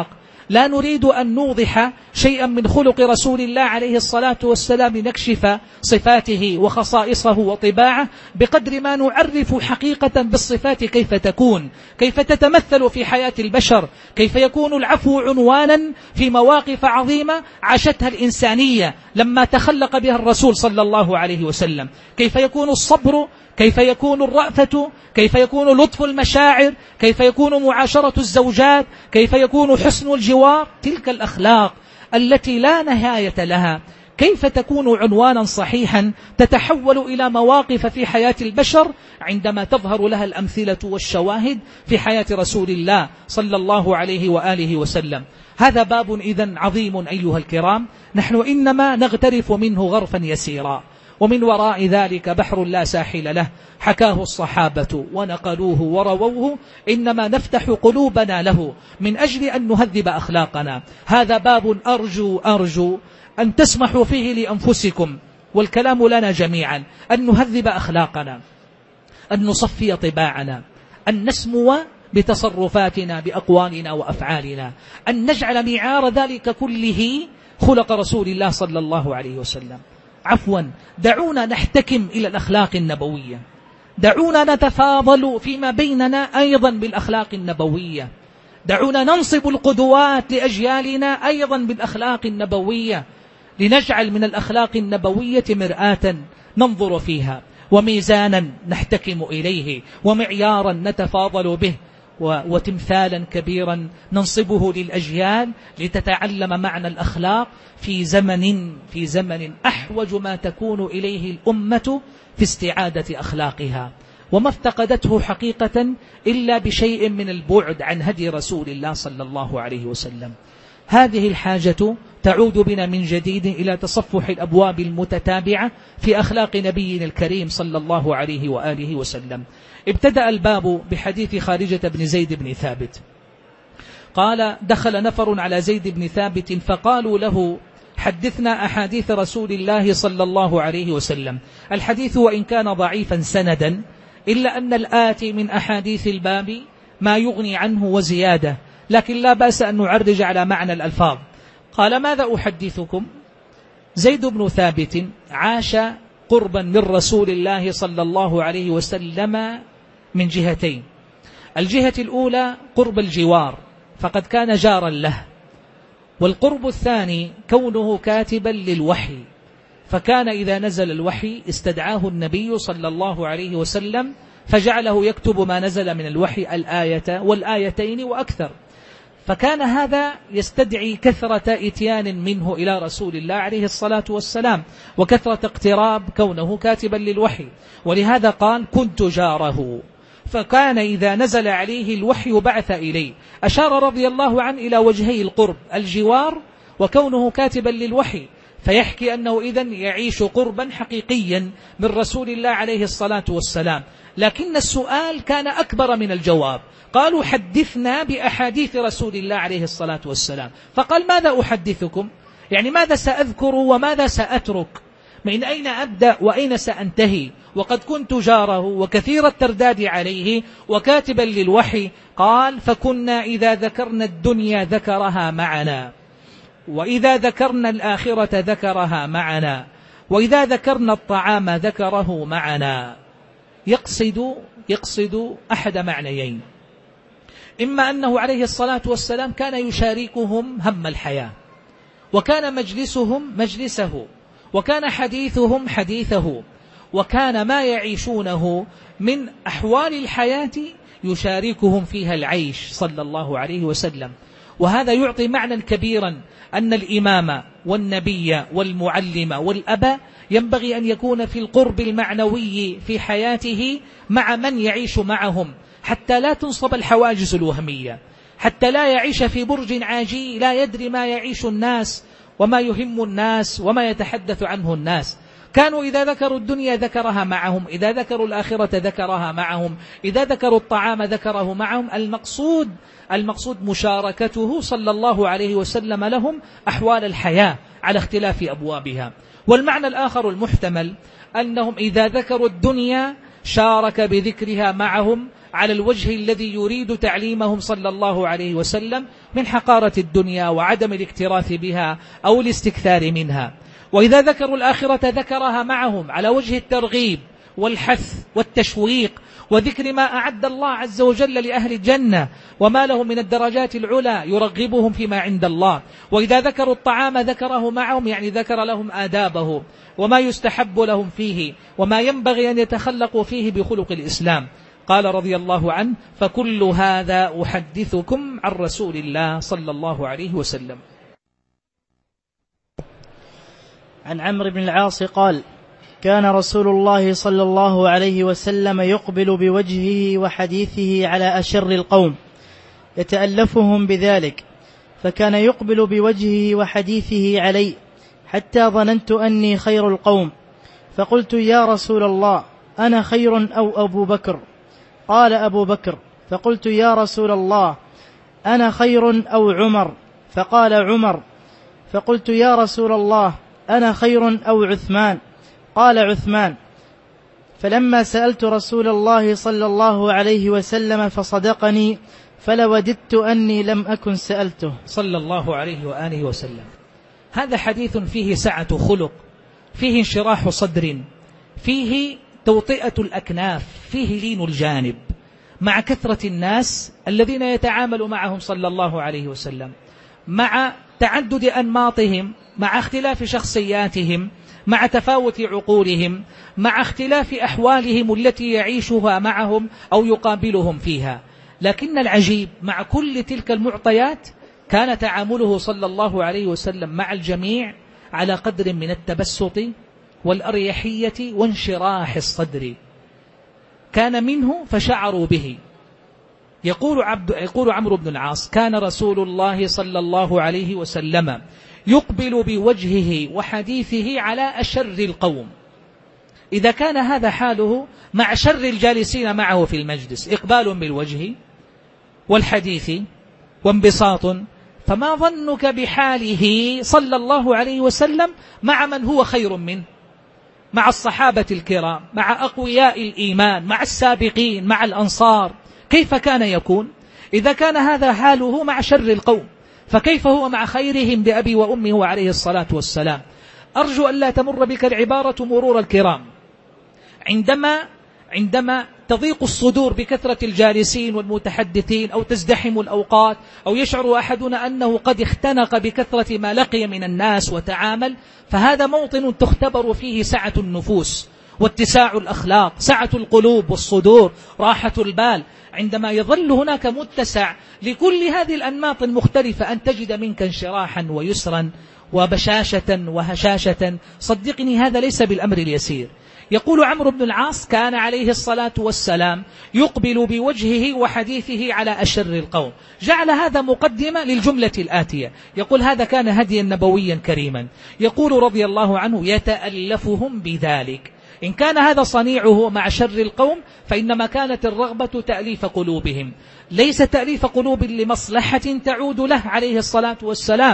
لا نريد أن نوضح شيئا من خلق رسول الله عليه الصلاة والسلام لنكشف صفاته وخصائصه وطباعه، بقدر ما نعرف حقيقة بالصفات كيف تكون، كيف تتمثل في حياة البشر، كيف يكون العفو عنوانا في مواقف عظيمة عاشتها الإنسانية لما تخلق بها الرسول صلى الله عليه وسلم، كيف يكون الصبر، كيف يكون الرأفة، كيف يكون لطف المشاعر، كيف يكون معاشرة الزوجات، كيف يكون حسن الجوار. تلك الأخلاق التي لا نهاية لها كيف تكون عنوانا صحيحا تتحول إلى مواقف في حياة البشر عندما تظهر لها الأمثلة والشواهد في حياة رسول الله صلى الله عليه وآله وسلم. هذا باب إذن عظيم أيها الكرام، نحن إنما نغترف منه غرفا يسيرا، ومن وراء ذلك بحر لا ساحل له حكاه الصحابة ونقلوه ورووه، إنما نفتح قلوبنا له من أجل أن نهذب أخلاقنا. هذا باب أرجو أرجو أن تسمحوا فيه لأنفسكم والكلام لنا جميعا، أن نهذب أخلاقنا، أن نصفي طباعنا، أن نسمو بتصرفاتنا بأقوالنا وأفعالنا، أن نجعل معيار ذلك كله خلق رسول الله صلى الله عليه وسلم. عفوا، دعونا نحتكم إلى الأخلاق النبوية، دعونا نتفاضل فيما بيننا أيضا بالأخلاق النبوية، دعونا ننصب القدوات لأجيالنا أيضا بالأخلاق النبوية، لنجعل من الأخلاق النبوية مرآة ننظر فيها، وميزانا نحتكم إليه، ومعيارا نتفاضل به، وتمثالا كبيرا ننصبه للأجيال لتتعلم معنى الأخلاق في زمن في زمن أحوج ما تكون إليه الأمة في استعادة أخلاقها، وما افتقدته حقيقة إلا بشيء من البعد عن هدي رسول الله صلى الله عليه وسلم. هذه الحاجة تعود بنا من جديد إلى تصفح الأبواب المتتابعة في أخلاق نبينا الكريم صلى الله عليه وآله وسلم. ابتدأ الباب بحديث خارجة بن زيد بن ثابت قال: دخل نفر على زيد بن ثابت فقالوا له: حدثنا أحاديث رسول الله صلى الله عليه وسلم. الحديث وإن كان ضعيفا سندا إلا أن الآتي من أحاديث الباب ما يغني عنه وزيادة، لكن لا بأس أن نعرج على معنى الألفاظ. قال: ماذا أحدثكم؟ زيد بن ثابت عاش قربا من رسول الله صلى الله عليه وسلم من جهتين. الجهة الأولى قرب الجوار، فقد كان جارا له، والقرب الثاني كونه كاتبا للوحي، فكان إذا نزل الوحي استدعاه النبي صلى الله عليه وسلم فجعله يكتب ما نزل من الوحي، الآية والآيتين وأكثر، فكان هذا يستدعي كثرة إتيان منه إلى رسول الله عليه الصلاة والسلام، وكثرة اقتراب كونه كاتبا للوحي. ولهذا قال: كنت جاره، فكان إذا نزل عليه الوحي بعث إليه. أشار رضي الله عنه إلى وجهي القرب، الجوار وكونه كاتبا للوحي، فيحكي أنه إذن يعيش قربا حقيقيا من رسول الله عليه الصلاة والسلام. لكن السؤال كان أكبر من الجواب، قالوا: حدثنا بأحاديث رسول الله عليه الصلاة والسلام. فقال: ماذا أحدثكم؟ يعني ماذا سأذكر وماذا سأترك؟ من أين أبدأ وأين سأنتهي؟ وقد كنت جاره وكثير الترداد عليه وكاتبا للوحي. قال: فكنا إذا ذكرنا الدنيا ذكرها معنا، وإذا ذكرنا الآخرة ذكرها معنا، وإذا ذكرنا الطعام ذكره معنا. يقصد يقصد أحد معنيين: إما أنه عليه الصلاة والسلام كان يشاركهم هم الحياة، وكان مجلسهم مجلسه، وكان حديثهم حديثه، وكان ما يعيشونه من أحوال الحياة يشاركهم فيها العيش صلى الله عليه وسلم. وهذا يعطي معنى كبيرا أن الإمام والنبي والمعلم والأب ينبغي أن يكون في القرب المعنوي في حياته مع من يعيش معهم، حتى لا تنصب الحواجز الوهمية، حتى لا يعيش في برج عاجي لا يدري ما يعيش الناس وما يهم الناس وما يتحدث عنه الناس. كانوا إذا ذكروا الدنيا ذكرها معهم، إذا ذكروا الآخرة ذكرها معهم، إذا ذكروا الطعام ذكره معهم. المقصود المقصود مشاركته صلى الله عليه وسلم لهم أحوال الحياة على اختلاف أبوابها. والمعنى الآخر المحتمل أنهم إذا ذكروا الدنيا شارك بذكرها معهم على الوجه الذي يريد تعليمهم صلى الله عليه وسلم من حقارة الدنيا وعدم الاكتراث بها أو الاستكثار منها. وإذا ذكروا الآخرة ذكرها معهم على وجه الترغيب والحث والتشويق وذكر ما أعد الله عز وجل لأهل الجنة وما لهم من الدرجات العلى يرغبهم فيما عند الله. وإذا ذكروا الطعام ذكره معهم، يعني ذكر لهم آدابه وما يستحب لهم فيه وما ينبغي أن يتخلقوا فيه بخلق الإسلام. قال رضي الله عنه: فكل هذا أحدثكم عن رسول الله صلى الله عليه وسلم. عن عمرو بن العاص قال: كان رسول الله صلى الله عليه وسلم يقبل بوجهه وحديثه على أشر القوم يتألفهم بذلك، فكان يقبل بوجهه وحديثه علي حتى ظننت أني خير القوم، فقلت: يا رسول الله أنا خير أو أبو بكر؟ قال: أبو بكر. فقلت: يا رسول الله أنا خير أو عمر؟ فقال: عمر. فقلت: يا رسول الله أنا خير أو عثمان؟ قال: عثمان. فلما سألت رسول الله صلى الله عليه وسلم فصدقني، فلوددت أني لم أكن سألته صلى الله عليه وآله وسلم. هذا حديث فيه سعة خلق، فيه انشراح صدر، فيه توطئة الأكناف، فيه لين الجانب مع كثرة الناس الذين يتعامل معهم صلى الله عليه وسلم، مع تعدد أنماطهم، مع اختلاف شخصياتهم، مع تفاوت عقولهم، مع اختلاف أحوالهم التي يعيشها معهم أو يقابلهم فيها. لكن العجيب مع كل تلك المعطيات كان تعامله صلى الله عليه وسلم مع الجميع على قدر من التبسط والأريحية وانشراح الصدر، كان منه فشعروا به. يقول, عبد يقول عمرو بن العاص: كان رسول الله صلى الله عليه وسلم يقبل بوجهه وحديثه على أشر القوم. إذا كان هذا حاله مع شر الجالسين معه في المجلس، إقبال بالوجه والحديث وانبساط، فما ظنك بحاله صلى الله عليه وسلم مع من هو خير منه، مع الصحابة الكرام، مع أقوياء الإيمان، مع السابقين، مع الأنصار؟ كيف كان يكون؟ إذا كان هذا حاله مع شر القوم، فكيف هو مع خيرهم بأبي وأمه عليه الصلاة والسلام؟ أرجو أن لا تمر بك العبارة مرور الكرام عندما عندما تضيق الصدور بكثرة الجالسين والمتحدثين، أو تزدحم الأوقات، أو يشعر أحدنا أنه قد اختنق بكثرة ما لقي من الناس وتعامل، فهذا موطن تختبر فيه سعة النفوس واتساع الأخلاق، سعة القلوب والصدور، راحة البال. عندما يظل هناك متسع لكل هذه الأنماط المختلفة أن تجد منك انشراحا ويسرا وبشاشة وهشاشة، صدقني هذا ليس بالأمر اليسير. يقول عمرو بن العاص: كان عليه الصلاة والسلام يقبل بوجهه وحديثه على أشر القوم. جعل هذا مقدمة للجملة الآتية، يقول: هذا كان هديا نبويا كريما. يقول رضي الله عنه: يتألفهم بذلك. إن كان هذا صنيعه مع شر القوم، فإنما كانت الرغبة تأليف قلوبهم، ليس تأليف قلوب لمصلحة تعود له عليه الصلاة والسلام،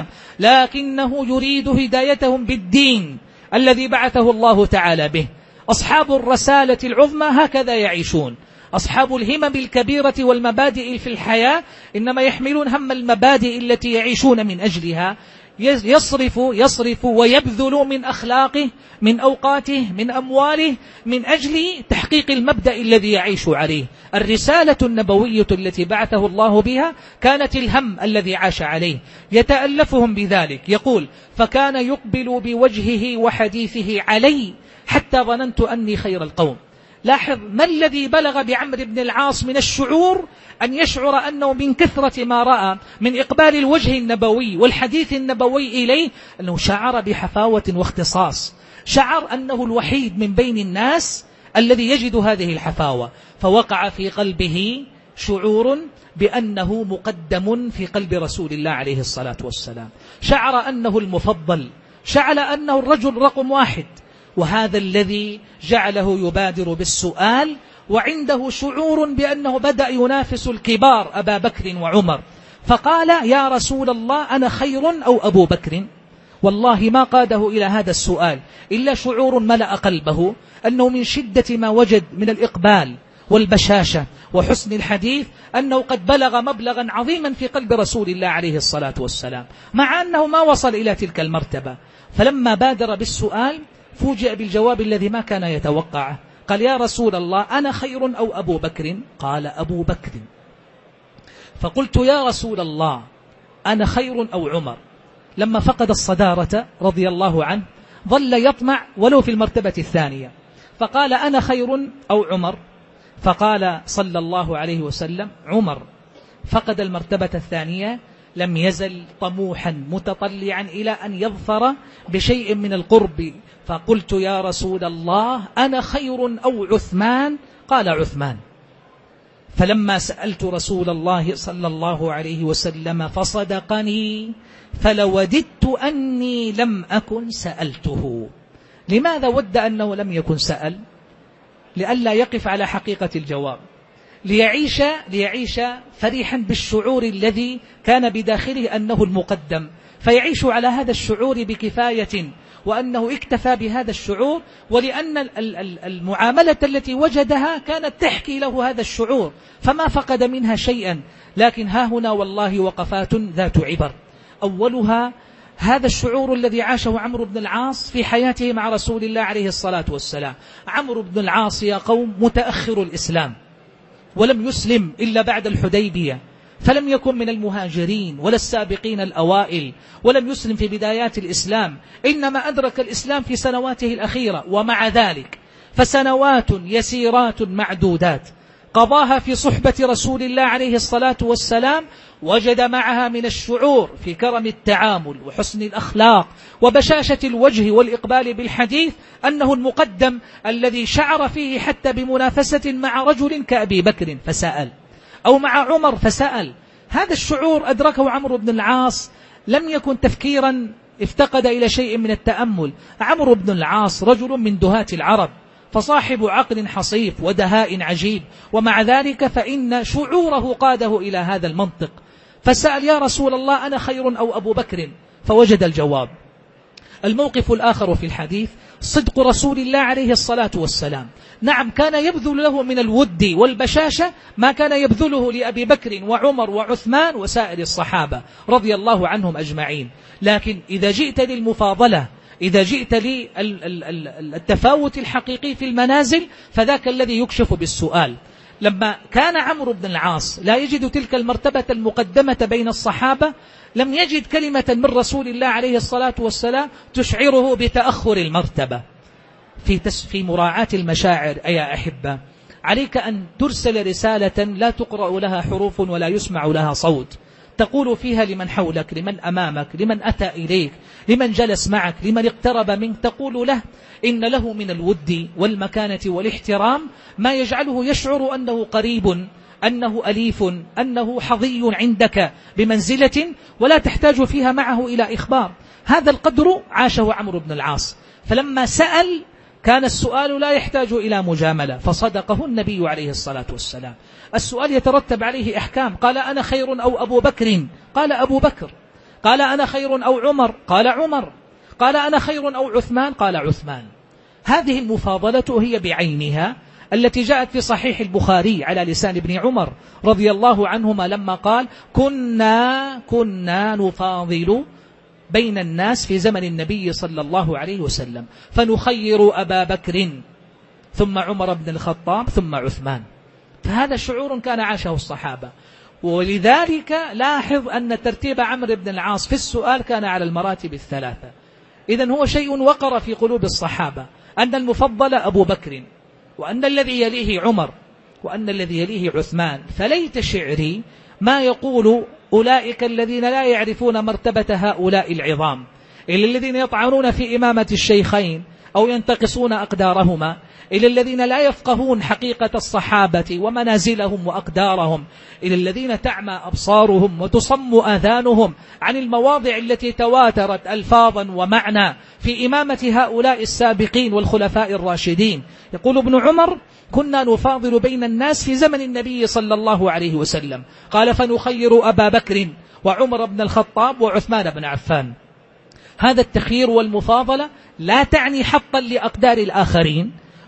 لكنه يريد هدايتهم بالدين الذي بعثه الله تعالى به. أصحاب الرسالة العظمى هكذا يعيشون. أصحاب الهمم الكبيرة والمبادئ في الحياة إنما يحملون هم المبادئ التي يعيشون من أجلها، يصرف يصرف ويبذل من أخلاقه، من أوقاته، من أمواله، من أجل تحقيق المبدأ الذي يعيش عليه. الرسالة النبوية التي بعثه الله بها كانت الهم الذي عاش عليه، يتألفهم بذلك. يقول: فكان يقبل بوجهه وحديثه علي حتى ظننت أني خير القوم. لاحظ ما الذي بلغ بعمرو بن العاص من الشعور، أن يشعر أنه من كثرة ما رأى من إقبال الوجه النبوي والحديث النبوي إليه، أنه شعر بحفاوة واختصاص، شعر أنه الوحيد من بين الناس الذي يجد هذه الحفاوة، فوقع في قلبه شعور بأنه مقدم في قلب رسول الله عليه الصلاة والسلام، شعر أنه المفضل، شعر أنه الرجل رقم واحد. وهذا الذي جعله يبادر بالسؤال، وعنده شعور بأنه بدأ ينافس الكبار أبا بكر وعمر، فقال: يا رسول الله أنا خير أو أبو بكر؟ والله ما قاده إلى هذا السؤال إلا شعور ملأ قلبه، أنه من شدة ما وجد من الإقبال والبشاشة وحسن الحديث أنه قد بلغ مبلغا عظيما في قلب رسول الله عليه الصلاة والسلام، مع أنه ما وصل إلى تلك المرتبة. فلما بادر بالسؤال فوجئ بالجواب الذي ما كان يتوقعه. قال: يا رسول الله، أنا خير أو أبو بكر؟ قال: أبو بكر. فقلت: يا رسول الله، أنا خير أو عمر؟ لما فقد الصدارة رضي الله عنه ظل يطمع ولو في المرتبة الثانية، فقال: أنا خير أو عمر؟ فقال صلى الله عليه وسلم: عمر. فقد المرتبة الثانية، لم يزل طموحا متطلعا إلى أن يظفر بشيء من القرب. فقلت: يا رسول الله، أنا خير أو عثمان؟ قال: عثمان. فلما سألت رسول الله صلى الله عليه وسلم فصدقني فلوددت أني لم أكن سألته. لماذا ود أنه لم يكن سأل؟ لئلا يقف على حقيقة الجواب، ليعيش, ليعيش فرحا بالشعور الذي كان بداخله أنه المقدم، فيعيش على هذا الشعور بكفاية، وأنه اكتفى بهذا الشعور، ولأن المعاملة التي وجدها كانت تحكي له هذا الشعور، فما فقد منها شيئا. لكن ها هنا والله وقفات ذات عبر. أولها هذا الشعور الذي عاشه عمرو بن العاص في حياته مع رسول الله عليه الصلاة والسلام. عمرو بن العاص يا قوم متأخر الإسلام، ولم يسلم إلا بعد الحديبية، فلم يكن من المهاجرين ولا السابقين الأوائل، ولم يسلم في بدايات الإسلام، إنما أدرك الإسلام في سنواته الأخيرة. ومع ذلك فسنوات يسيرات معدودات قضاها في صحبة رسول الله عليه الصلاة والسلام، وجد معها من الشعور في كرم التعامل وحسن الأخلاق وبشاشة الوجه والإقبال بالحديث أنه المقدم الذي شعر فيه حتى بمنافسة مع رجل كأبي بكر فسأل، أو مع عمر فسأل. هذا الشعور أدركه عمرو بن العاص، لم يكن تفكيرا افتقد إلى شيء من التأمل. عمرو بن العاص رجل من دهاة العرب، فصاحب عقل حصيف ودهاء عجيب، ومع ذلك فإن شعوره قاده إلى هذا المنطق. فسأل: يا رسول الله، أنا خير أو أبو بكر؟ فوجد الجواب. الموقف الآخر في الحديث صدق رسول الله عليه الصلاة والسلام. نعم، كان يبذل له من الود والبشاشة ما كان يبذله لأبي بكر وعمر وعثمان وسائر الصحابة رضي الله عنهم أجمعين. لكن إذا جئت للمفاضلة، إذا جئت للتفاوت الحقيقي في المنازل، فذاك الذي يكشف بالسؤال. لما كان عمرو بن العاص لا يجد تلك المرتبة المقدمة بين الصحابة، لم يجد كلمة من رسول الله عليه الصلاة والسلام تشعره بتأخر المرتبة. في, في مراعاة المشاعر أيها أحبة، عليك أن ترسل رسالة لا تقرأ لها حروف ولا يسمع لها صوت، تقول فيها لمن حولك، لمن أمامك، لمن أتى إليك، لمن جلس معك، لمن اقترب منك، تقول له إن له من الود والمكانة والاحترام ما يجعله يشعر أنه قريب، أنه أليف، أنه حظي عندك بمنزلة ولا تحتاج فيها معه إلى إخبار. هذا القدر عاشه عمرو بن العاص. فلما سأل كان السؤال لا يحتاج إلى مجاملة، فصدقه النبي عليه الصلاة والسلام. السؤال يترتب عليه أحكام. قال: أنا خير أو أبو بكر؟ قال: أبو بكر. قال: أنا خير أو عمر؟ قال: عمر. قال: أنا خير أو عثمان؟ قال: عثمان. هذه المفاضلة هي بعينها التي جاءت في صحيح البخاري على لسان ابن عمر رضي الله عنهما لما قال: كنا كنا نفاضل بين الناس في زمن النبي صلى الله عليه وسلم، فنخير أبا بكر ثم عمر بن الخطاب ثم عثمان. فهذا شعور كان عاشه الصحابة. ولذلك لاحظ أن ترتيب عمرو بن العاص في السؤال كان على المراتب الثلاثة. إذن هو شيء وقر في قلوب الصحابة أن المفضل أبو بكر، وأن الذي يليه عمر، وأن الذي يليه عثمان. فليت شعري ما يقول أولئك الذين لا يعرفون مرتبة هؤلاء العظام، إلا الذين يطعنون في إمامة الشيخين أو ينتقصون أقدارهما، إلى الذين لا يفقهون حقيقة الصحابة ومنازلهم وأقدارهم، إلى الذين تعمى أبصارهم وتصم آذانهم عن المواضع التي تواترت ألفاظا ومعنى في إمامة هؤلاء السابقين والخلفاء الراشدين. يقول ابن عمر: كنا نفاضل بين الناس في زمن النبي صلى الله عليه وسلم. قال: فنخير أبا بكر وعمر بن الخطاب وعثمان بن عفان. هذا التخيير والمفاضلة لا تعني حطا لأقدار الآخرين،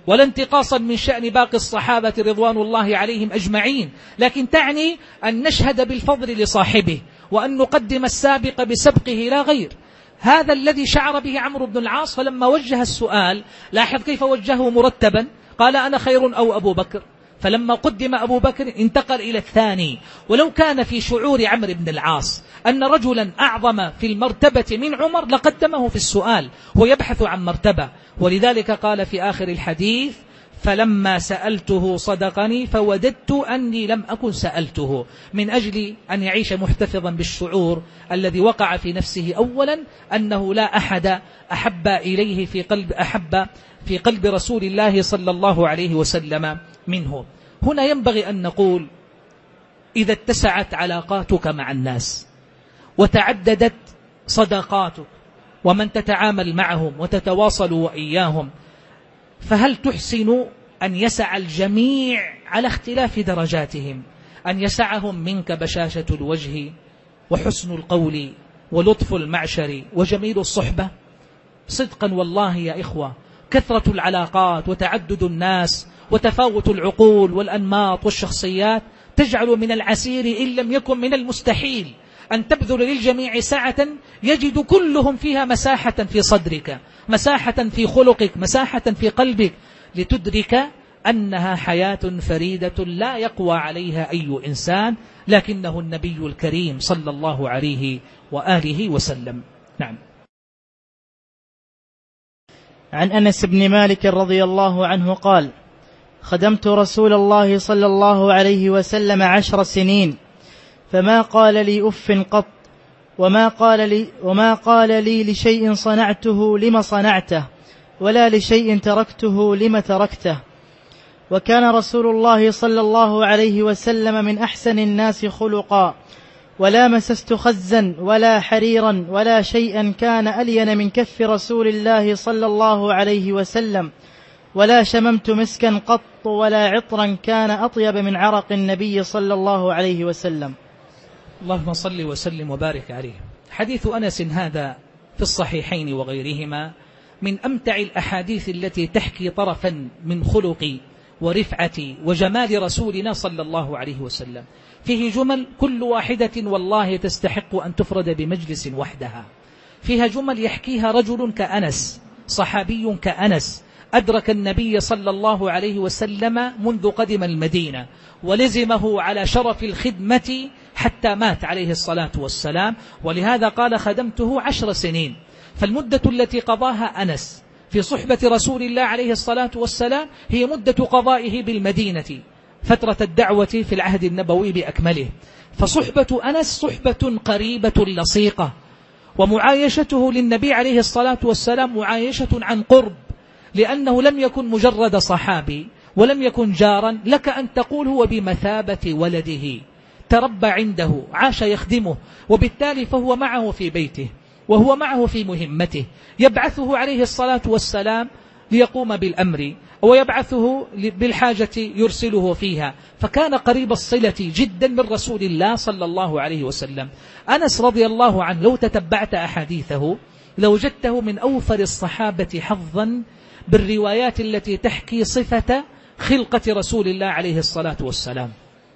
ولا انتقاصا من شأن باقي الصحابة رضوان الله عليهم أجمعين، لكن تعني أن نشهد بالفضل لصاحبه وأن نقدم السابق بسبقه لا غير. هذا الذي شعر به عمرو بن العاص، فلما وجه السؤال لاحظ كيف وجهه مرتبا، قال أنا خير أو أبو بكر؟ فلما قدم أبو بكر انتقل إلى الثاني. ولو كان في شعور عمرو بن العاص أن رجلا أعظم في المرتبة من عمر لقدمه في السؤال، هو يبحث عن مرتبة. ولذلك قال في آخر الحديث فلما سألته صدقني فوددت أني لم أكن سألته، من أجل أن يعيش محتفظا بالشعور الذي وقع في نفسه أولا أنه لا أحد أحب إليه في قلب أحب في قلب رسول الله صلى الله عليه وسلم منه. هنا ينبغي أن نقول إذا اتسعت علاقاتك مع الناس وتعددت صداقاتك ومن تتعامل معهم وتتواصل وإياهم، فهل تحسن أن يسع الجميع على اختلاف درجاتهم، أن يسعهم منك بشاشة الوجه وحسن القول ولطف المعشر وجميل الصحبة؟ صدقا والله يا إخوة، كثرة العلاقات وتعدد الناس وتفاوت العقول والأنماط والشخصيات تجعل من العسير إن لم يكن من المستحيل أن تبذل للجميع ساعة يجد كلهم فيها مساحة في صدرك، مساحة في خلقك، مساحة في قلبك، لتدرك أنها حياة فريدة لا يقوى عليها أي إنسان، لكنه النبي الكريم صلى الله عليه وآله وسلم. نعم. عن أنس بن مالك رضي الله عنه قال: خدمت رسول الله صلى الله عليه وسلم عشر سنين، فما قال لي أف قط، وما قال لي, وما قال لي لشيء صنعته لم صنعته، ولا لشيء تركته لم تركته. وكان رسول الله صلى الله عليه وسلم من أحسن الناس خلقا، ولا مسست خزا ولا حريرا ولا شيئا كان ألين من كف رسول الله صلى الله عليه وسلم، ولا شممت مسكا قط ولا عطرا كان أطيب من عرق النبي صلى الله عليه وسلم. اللهم صل وسلم وبارك عليه. حديث أنس هذا في الصحيحين وغيرهما من أمتع الأحاديث التي تحكي طرفا من خلق ورفعة وجمال رسولنا صلى الله عليه وسلم. فيه جمل كل واحدة والله تستحق أن تفرد بمجلس وحدها. فيها جمل يحكيها رجل كأنس، صحابي كأنس، أدرك النبي صلى الله عليه وسلم منذ قدم المدينة ولزمه على شرف الخدمة حتى مات عليه الصلاة والسلام، ولهذا قال خدمته عشر سنين. فالمدة التي قضاها أنس في صحبة رسول الله عليه الصلاة والسلام هي مدة قضائه بالمدينة، فترة الدعوة في العهد النبوي بأكمله. فصحبة أنس صحبة قريبة لصيقة، ومعايشته للنبي عليه الصلاة والسلام معايشة عن قرب، لأنه لم يكن مجرد صحابي ولم يكن جارا، لك أن تقول هو بمثابة ولده، تربى عنده، عاش يخدمه، وبالتالي فهو معه في بيته وهو معه في مهمته، يبعثه عليه الصلاة والسلام ليقوم بالأمر ويبعثه بالحاجة يرسله فيها، فكان قريب الصلة جدا من رسول الله صلى الله عليه وسلم. أنس رضي الله عنه لو تتبعت أحاديثه لوجدته من أوفر الصحابة حظا بالروايات التي تحكي صفة خلقة رسول الله عليه الصلاة والسلام،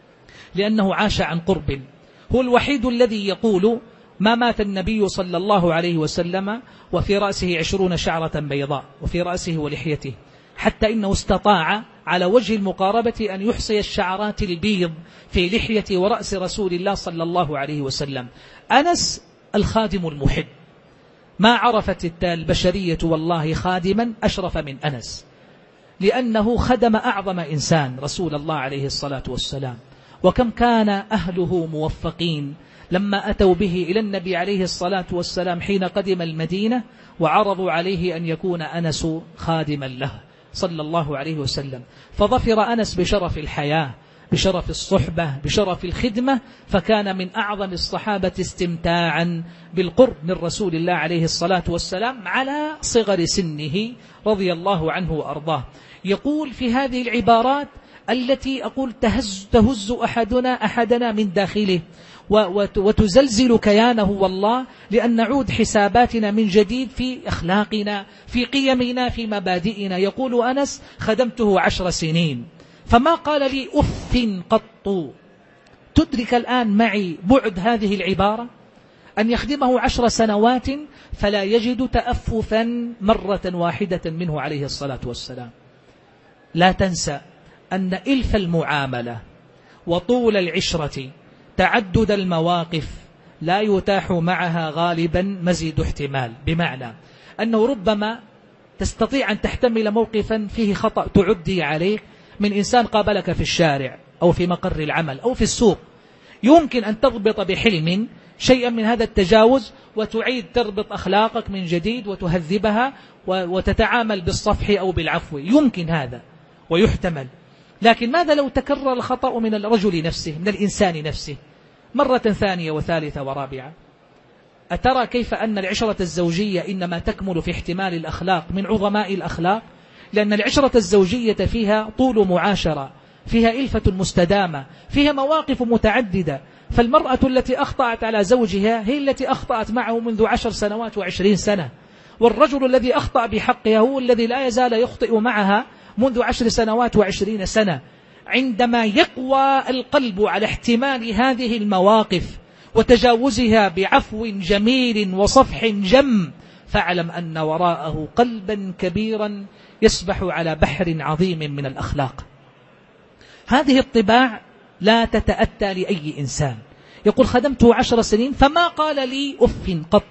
لأنه عاش عن قرب. هو الوحيد الذي يقول ما مات النبي صلى الله عليه وسلم وفي رأسه عشرون شعرة بيضاء وفي رأسه ولحيته، حتى إنه استطاع على وجه المقاربة أن يحصي الشعرات البيض في لحية ورأس رسول الله صلى الله عليه وسلم. أنس الخادم المحب، ما عرفت البشرية والله خادما أشرف من أنس، لأنه خدم أعظم إنسان رسول الله عليه الصلاة والسلام. وكم كان أهله موفقين لما أتوا به إلى النبي عليه الصلاة والسلام حين قدم المدينة وعرضوا عليه أن يكون أنس خادما له صلى الله عليه وسلم، فظفر أنس بشرف الحياة، بشرف الصحبة، بشرف الخدمة، فكان من أعظم الصحابة استمتاعا بالقرب من رسول الله عليه الصلاة والسلام على صغر سنه رضي الله عنه وأرضاه. يقول في هذه العبارات التي أقول تهز, تهز أحدنا أحدنا من داخله، وتزلزل كيانه والله، لأن نعود حساباتنا من جديد في أخلاقنا، في قيمنا، في مبادئنا. يقول أنس: خدمته عشر سنين فما قال لي أف قط. تدرك الآن معي بعد هذه العبارة، أن يخدمه عشر سنوات فلا يجد تأففا مرة واحدة منه عليه الصلاة والسلام. لا تنسى أن إلف المعاملة وطول العشرة تعدد المواقف لا يتاح معها غالبا مزيد احتمال، بمعنى أنه ربما تستطيع أن تحتمل موقفا فيه خطأ تعدي عليه من إنسان قابلك في الشارع أو في مقر العمل أو في السوق، يمكن أن تضبط بحلم شيئا من هذا التجاوز وتعيد تربط أخلاقك من جديد وتهذبها وتتعامل بالصفح أو بالعفو، يمكن هذا ويحتمل. لكن ماذا لو تكرر الخطأ من الرجل نفسه، من الإنسان نفسه، مرة ثانية وثالثة ورابعة؟ أترى كيف أن العشرة الزوجية إنما تكمل في احتمال الأخلاق من عظماء الأخلاق؟ لأن العشرة الزوجية فيها طول معاشرة، فيها إلفة مستدامة، فيها مواقف متعددة. فالمرأة التي أخطأت على زوجها هي التي أخطأت معه منذ عشر سنوات وعشرين سنة، والرجل الذي أخطأ بحقها هو الذي لا يزال يخطئ معها منذ عشر سنوات وعشرين سنة. عندما يقوى القلب على احتمال هذه المواقف وتجاوزها بعفو جميل وصفح جم، فاعلم أن وراءه قلبا كبيرا يسبح على بحر عظيم من الأخلاق. هذه الطباع لا تتأتى لأي إنسان. يقول: خدمته عشر سنين فما قال لي أف قط.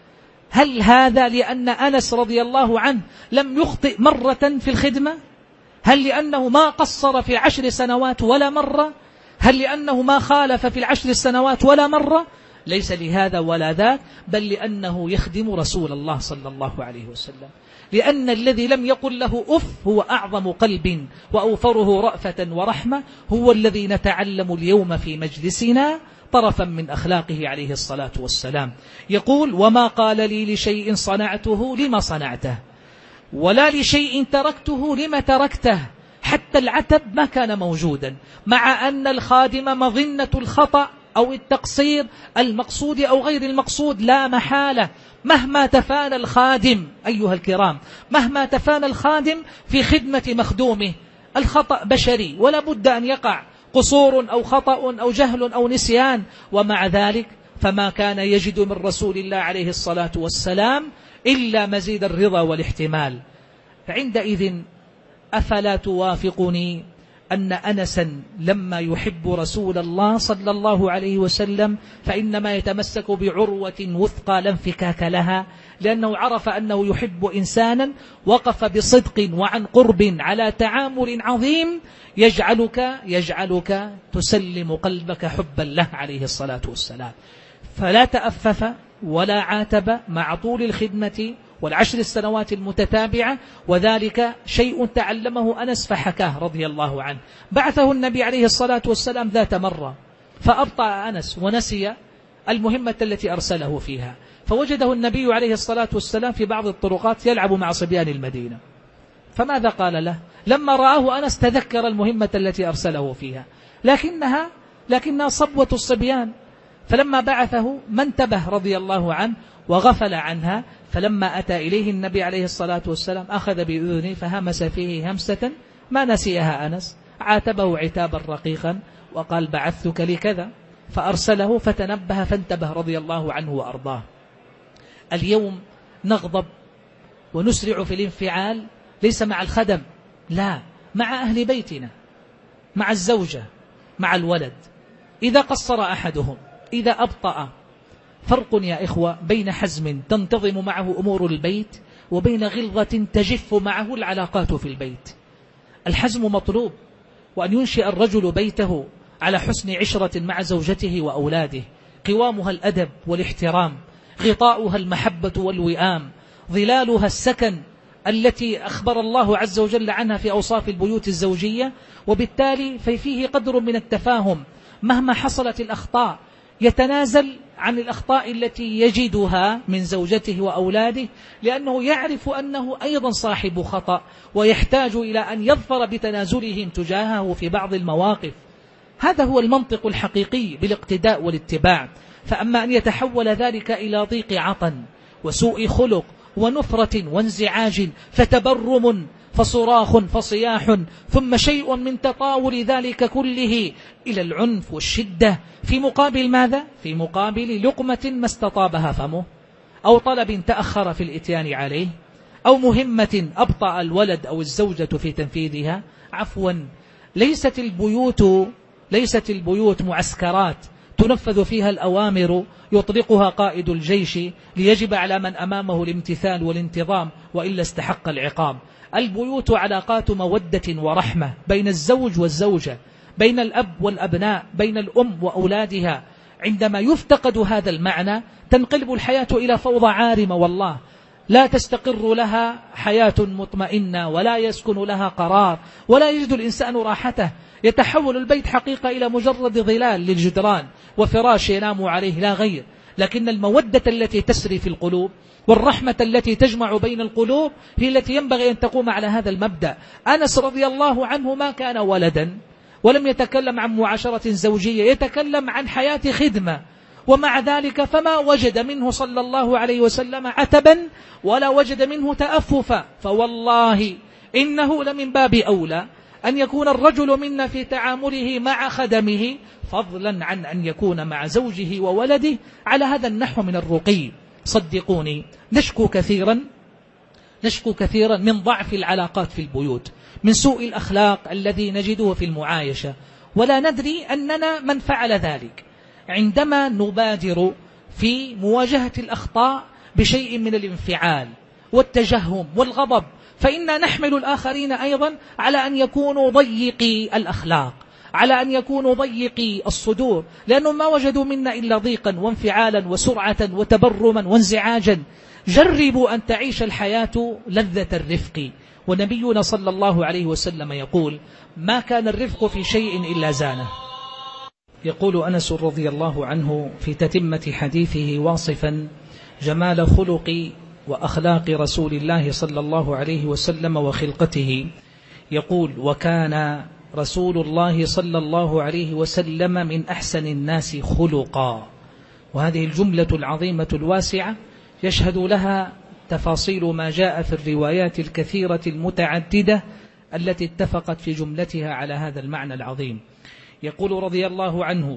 هل هذا لأن أنس رضي الله عنه لم يخطئ مرة في الخدمة؟ هل لأنه ما قصر في عشر سنوات ولا مرة؟ هل لأنه ما خالف في العشر السنوات ولا مرة؟ ليس لهذا ولا ذاك، بل لأنه يخدم رسول الله صلى الله عليه وسلم. لأن الذي لم يقل له أف هو أعظم قلب وأوفره رأفة ورحمة، هو الذي نتعلم اليوم في مجلسنا طرفا من أخلاقه عليه الصلاة والسلام. يقول: وما قال لي لشيء صنعته لما صنعته، ولا لشيء تركته لما تركته. حتى العتب ما كان موجودا، مع أن الخادم مظنة الخطأ أو التقصير المقصود أو غير المقصود لا محالة. مهما تفانى الخادم أيها الكرام، مهما تفانى الخادم في خدمة مخدومه، الخطأ بشري ولا بد أن يقع قصور أو خطأ أو جهل أو نسيان، ومع ذلك فما كان يجد من رسول الله عليه الصلاة والسلام إلا مزيد الرضا والاحتمال. فعندئذ أفلا توافقني أن أنسا لما يحب رسول الله صلى الله عليه وسلم فإنما يتمسك بعروة وثقى لا انفكاك لها، لأنه عرف أنه يحب إنسانا وقف بصدق وعن قرب على تعامل عظيم يجعلك يجعلك تسلم قلبك حبا له عليه الصلاة والسلام. فلا تأفف ولا عاتب مع طول الخدمة والعشر السنوات المتتابعة، وذلك شيء تعلمه أنس فحكاه رضي الله عنه. بعثه النبي عليه الصلاة والسلام ذات مرة فأبطأ أنس ونسي المهمة التي أرسله فيها، فوجده النبي عليه الصلاة والسلام في بعض الطرقات يلعب مع صبيان المدينة. فماذا قال له؟ لما رآه أنس تذكر المهمة التي أرسله فيها، لكنها لكنها صبوة الصبيان. فلما بعثه ما انتبه رضي الله عنه وغفل عنها. فلما أتى إليه النبي عليه الصلاة والسلام أخذ بأذنه فهمس فيه همسة ما نسيها أنس، عاتبه عتابا رقيقا وقال: بعثتك لكذا، فأرسله فتنبه فانتبه رضي الله عنه وأرضاه. اليوم نغضب ونسرع في الانفعال ليس مع الخدم، لا، مع أهل بيتنا، مع الزوجة، مع الولد. إذا قصر أحدهم، إذا أبطأ، فرق يا إخوة بين حزم تنتظم معه أمور البيت وبين غلظة تجف معه العلاقات في البيت. الحزم مطلوب، وأن ينشئ الرجل بيته على حسن عشرة مع زوجته وأولاده، قوامها الأدب والاحترام، غطاؤها المحبة والوئام، ظلالها السكن التي أخبر الله عز وجل عنها في أوصاف البيوت الزوجية. وبالتالي فيه قدر من التفاهم، مهما حصلت الأخطاء يتنازل عن الأخطاء التي يجدها من زوجته وأولاده، لأنه يعرف أنه أيضا صاحب خطأ ويحتاج إلى أن يظفر بتنازلهم تجاهه في بعض المواقف. هذا هو المنطق الحقيقي بالاقتداء والاتباع. فأما أن يتحول ذلك إلى ضيق عطن وسوء خلق ونفرة وانزعاج فتبرم فصراخ فصياح ثم شيء من تطاول ذلك كله إلى العنف والشدة، في مقابل ماذا؟ في مقابل لقمة ما استطابها فمه، أو طلب تأخر في الإتيان عليه، أو مهمة أبطأ الولد أو الزوجة في تنفيذها. عفوا، ليست البيوت ليست البيوت معسكرات تنفذ فيها الأوامر يطلقها قائد الجيش ليجب على من أمامه الامتثال والانتظام وإلا استحق العقاب. البيوت علاقات مودة ورحمة بين الزوج والزوجة، بين الأب والأبناء، بين الأم وأولادها. عندما يفتقد هذا المعنى تنقلب الحياة إلى فوضى عارمة، والله لا تستقر لها حياة مطمئنة ولا يسكن لها قرار ولا يجد الإنسان راحته. يتحول البيت حقيقة إلى مجرد ظلال للجدران وفراش ينام عليه لا غير. لكن المودة التي تسري في القلوب والرحمة التي تجمع بين القلوب هي التي ينبغي أن تقوم على هذا المبدأ. أنس رضي الله عنه ما كان ولدا ولم يتكلم عن معاشرة زوجية، يتكلم عن حياة خدمة، ومع ذلك فما وجد منه صلى الله عليه وسلم عتبا ولا وجد منه تأففا. فوالله إنه لمن باب أولى أن يكون الرجل منا في تعامله مع خدمه فضلا عن أن يكون مع زوجه وولده على هذا النحو من الرقي. صدقوني، نشكو كثيرا نشكو كثيرا من ضعف العلاقات في البيوت، من سوء الأخلاق الذي نجده في المعايشة، ولا ندري أننا من فعل ذلك. عندما نبادر في مواجهة الأخطاء بشيء من الانفعال والتجهم والغضب، فإنا نحمل الآخرين أيضا على أن يكونوا ضيقي الأخلاق، على أن يكونوا ضيقي الصدور، لأنهم ما وجدوا منا إلا ضيقا وانفعالا وسرعة وتبرما وانزعاجا. جربوا أن تعيش الحياة لذة الرفق، ونبينا صلى الله عليه وسلم يقول: ما كان الرفق في شيء إلا زانه. يقول أنس رضي الله عنه في تتمة حديثه واصفا جمال خلق وأخلاق رسول الله صلى الله عليه وسلم وخلقته، يقول: وكان رسول الله صلى الله عليه وسلم من أحسن الناس خلقا. وهذه الجملة العظيمة الواسعة يشهد لها تفاصيل ما جاء في الروايات الكثيرة المتعددة التي اتفقت في جملتها على هذا المعنى العظيم. يقول رضي الله عنه: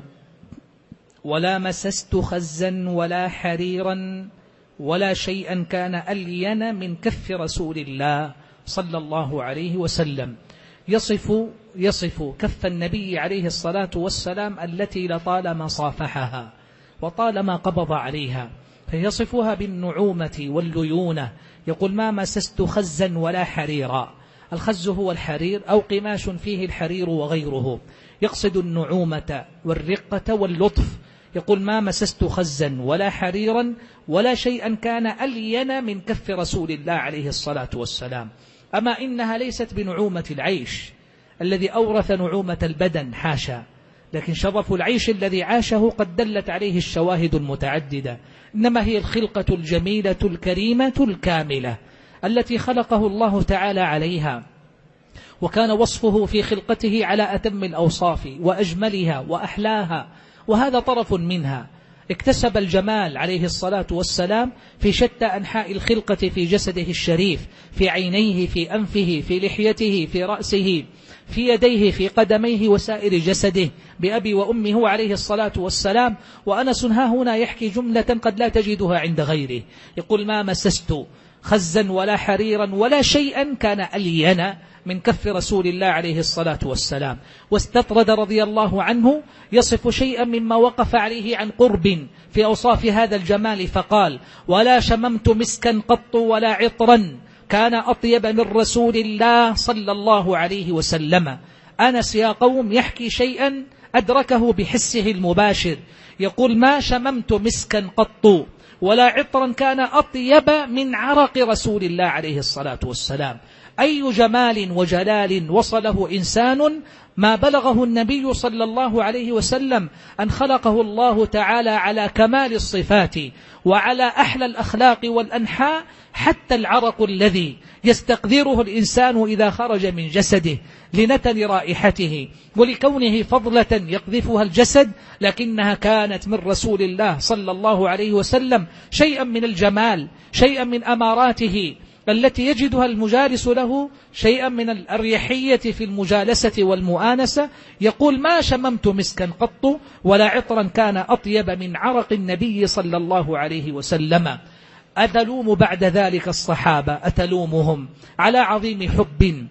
ولا مسست خزا ولا حريرا ولا شيئا كان ألين من كف رسول الله صلى الله عليه وسلم. يصف يصف كف النبي عليه الصلاة والسلام التي لطالما صافحها وطالما قبض عليها، فيصفها بالنعومة والليونة. يقول: ما مسست خزا ولا حريرا. الخز هو الحرير أو قماش فيه الحرير وغيره، يقصد النعومة والرقة واللطف. يقول: ما مسست خزا ولا حريرا ولا شيئا كان ألين من كف رسول الله عليه الصلاة والسلام. أما إنها ليست بنعومة العيش الذي أورث نعومة البدن، حاشا، لكن شرف العيش الذي عاشه قد دلت عليه الشواهد المتعددة. إنما هي الخلقة الجميلة الكريمة الكاملة التي خلقه الله تعالى عليها، وكان وصفه في خلقته على أتم الأوصاف وأجملها وأحلاها، وهذا طرف منها. اكتسب الجمال عليه الصلاة والسلام في شتى أنحاء الخلقة في جسده الشريف، في عينيه، في أنفه، في لحيته، في رأسه، في يديه، في قدميه وسائر جسده، بأبي وأمه عليه الصلاة والسلام. وأنس ها هنا يحكي جملة قد لا تجدها عند غيره. يقول: ما مسست خزا ولا حريرا ولا شيئا كان ألين من كف رسول الله عليه الصلاة والسلام. واستطرد رضي الله عنه يصف شيئا مما وقف عليه عن قرب في أوصاف هذا الجمال، فقال: ولا شممت مسكا قط ولا عطرا كان أطيب من رسول الله صلى الله عليه وسلم. أنس يا قوم يحكي شيئا أدركه بحسه المباشر. يقول: ما شممت مسكا قط ولا عطرا كان أطيب من عرق رسول الله عليه الصلاة والسلام. أي جمال وجلال وصله إنسان ما بلغه النبي صلى الله عليه وسلم أن خلقه الله تعالى على كمال الصفات وعلى أحلى الأخلاق والأنحاء، حتى العرق الذي يستقذره الإنسان إذا خرج من جسده لنتن رائحته ولكونه فضلة يقذفها الجسد، لكنها كانت من رسول الله صلى الله عليه وسلم شيئا من الجمال، شيئا من أماراته التي يجدها المجالس له، شيئا من الأريحية في المجالسة والمؤانسة. يقول: ما شممت مسكا قط ولا عطرا كان أطيب من عرق النبي صلى الله عليه وسلم. أتلوم بعد ذلك الصحابة، أتلومهم على عظيم حب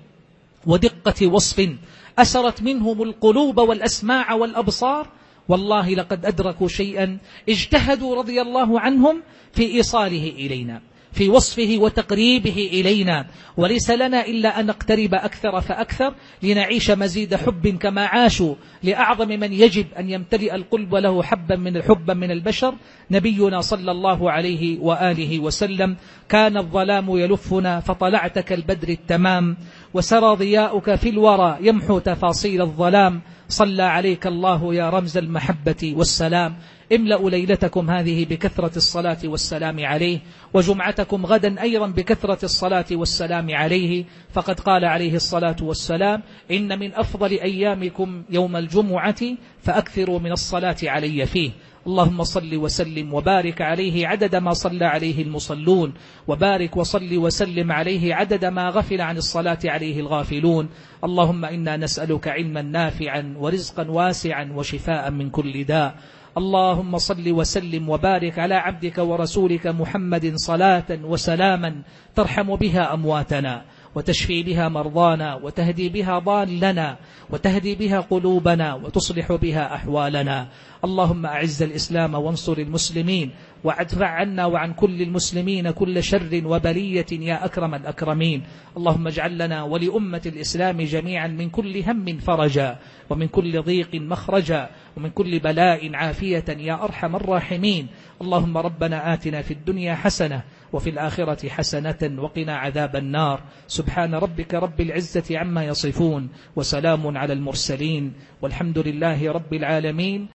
ودقة وصف أسرت منهم القلوب والأسماع والأبصار؟ والله لقد أدركوا شيئا اجتهدوا رضي الله عنهم في إيصاله إلينا، في وصفه وتقريبه إلينا، وليس لنا إلا أن نقترب أكثر فأكثر لنعيش مزيد حب كما عاشوا لأعظم من يجب أن يمتلئ القلب له حبا من حبا من البشر، نبينا صلى الله عليه وآله وسلم. كان الظلام يلفنا فطلعت كالبدر التمام، وسرى ضياؤك في الورى يمحو تفاصيل الظلام. صلى عليك الله يا رمز المحبة والسلام. املأوا ليلتكم هذه بكثرة الصلاة والسلام عليه، وجمعتكم غدا أيضا بكثرة الصلاة والسلام عليه، فقد قال عليه الصلاة والسلام: إن من أفضل أيامكم يوم الجمعة فأكثروا من الصلاة علي فيه. اللهم صل وسلم وبارك عليه عدد ما صلى عليه المصلون، وبارك وصل وسلم عليه عدد ما غفل عن الصلاة عليه الغافلون. اللهم إنا نسألك علما نافعا ورزقا واسعا وشفاء من كل داء. اللهم صل وسلم وبارك على عبدك ورسولك محمد صلاة وسلاما ترحم بها أمواتنا وتشفي بها مرضانا وتهدي بها ضالنا وتهدي بها قلوبنا وتصلح بها أحوالنا. اللهم أعز الإسلام وانصر المسلمين، وادفع عنا وعن كل المسلمين كل شر وبلية يا أكرم الأكرمين. اللهم اجعل لنا ولأمة الإسلام جميعا من كل هم فرجا، ومن كل ضيق مخرجا، ومن كل بلاء عافية يا أرحم الراحمين. اللهم ربنا آتنا في الدنيا حسنة وفي الآخرة حسنة وقنا عذاب النار. سبحان ربك رب العزة عما يصفون، وسلام على المرسلين، والحمد لله رب العالمين.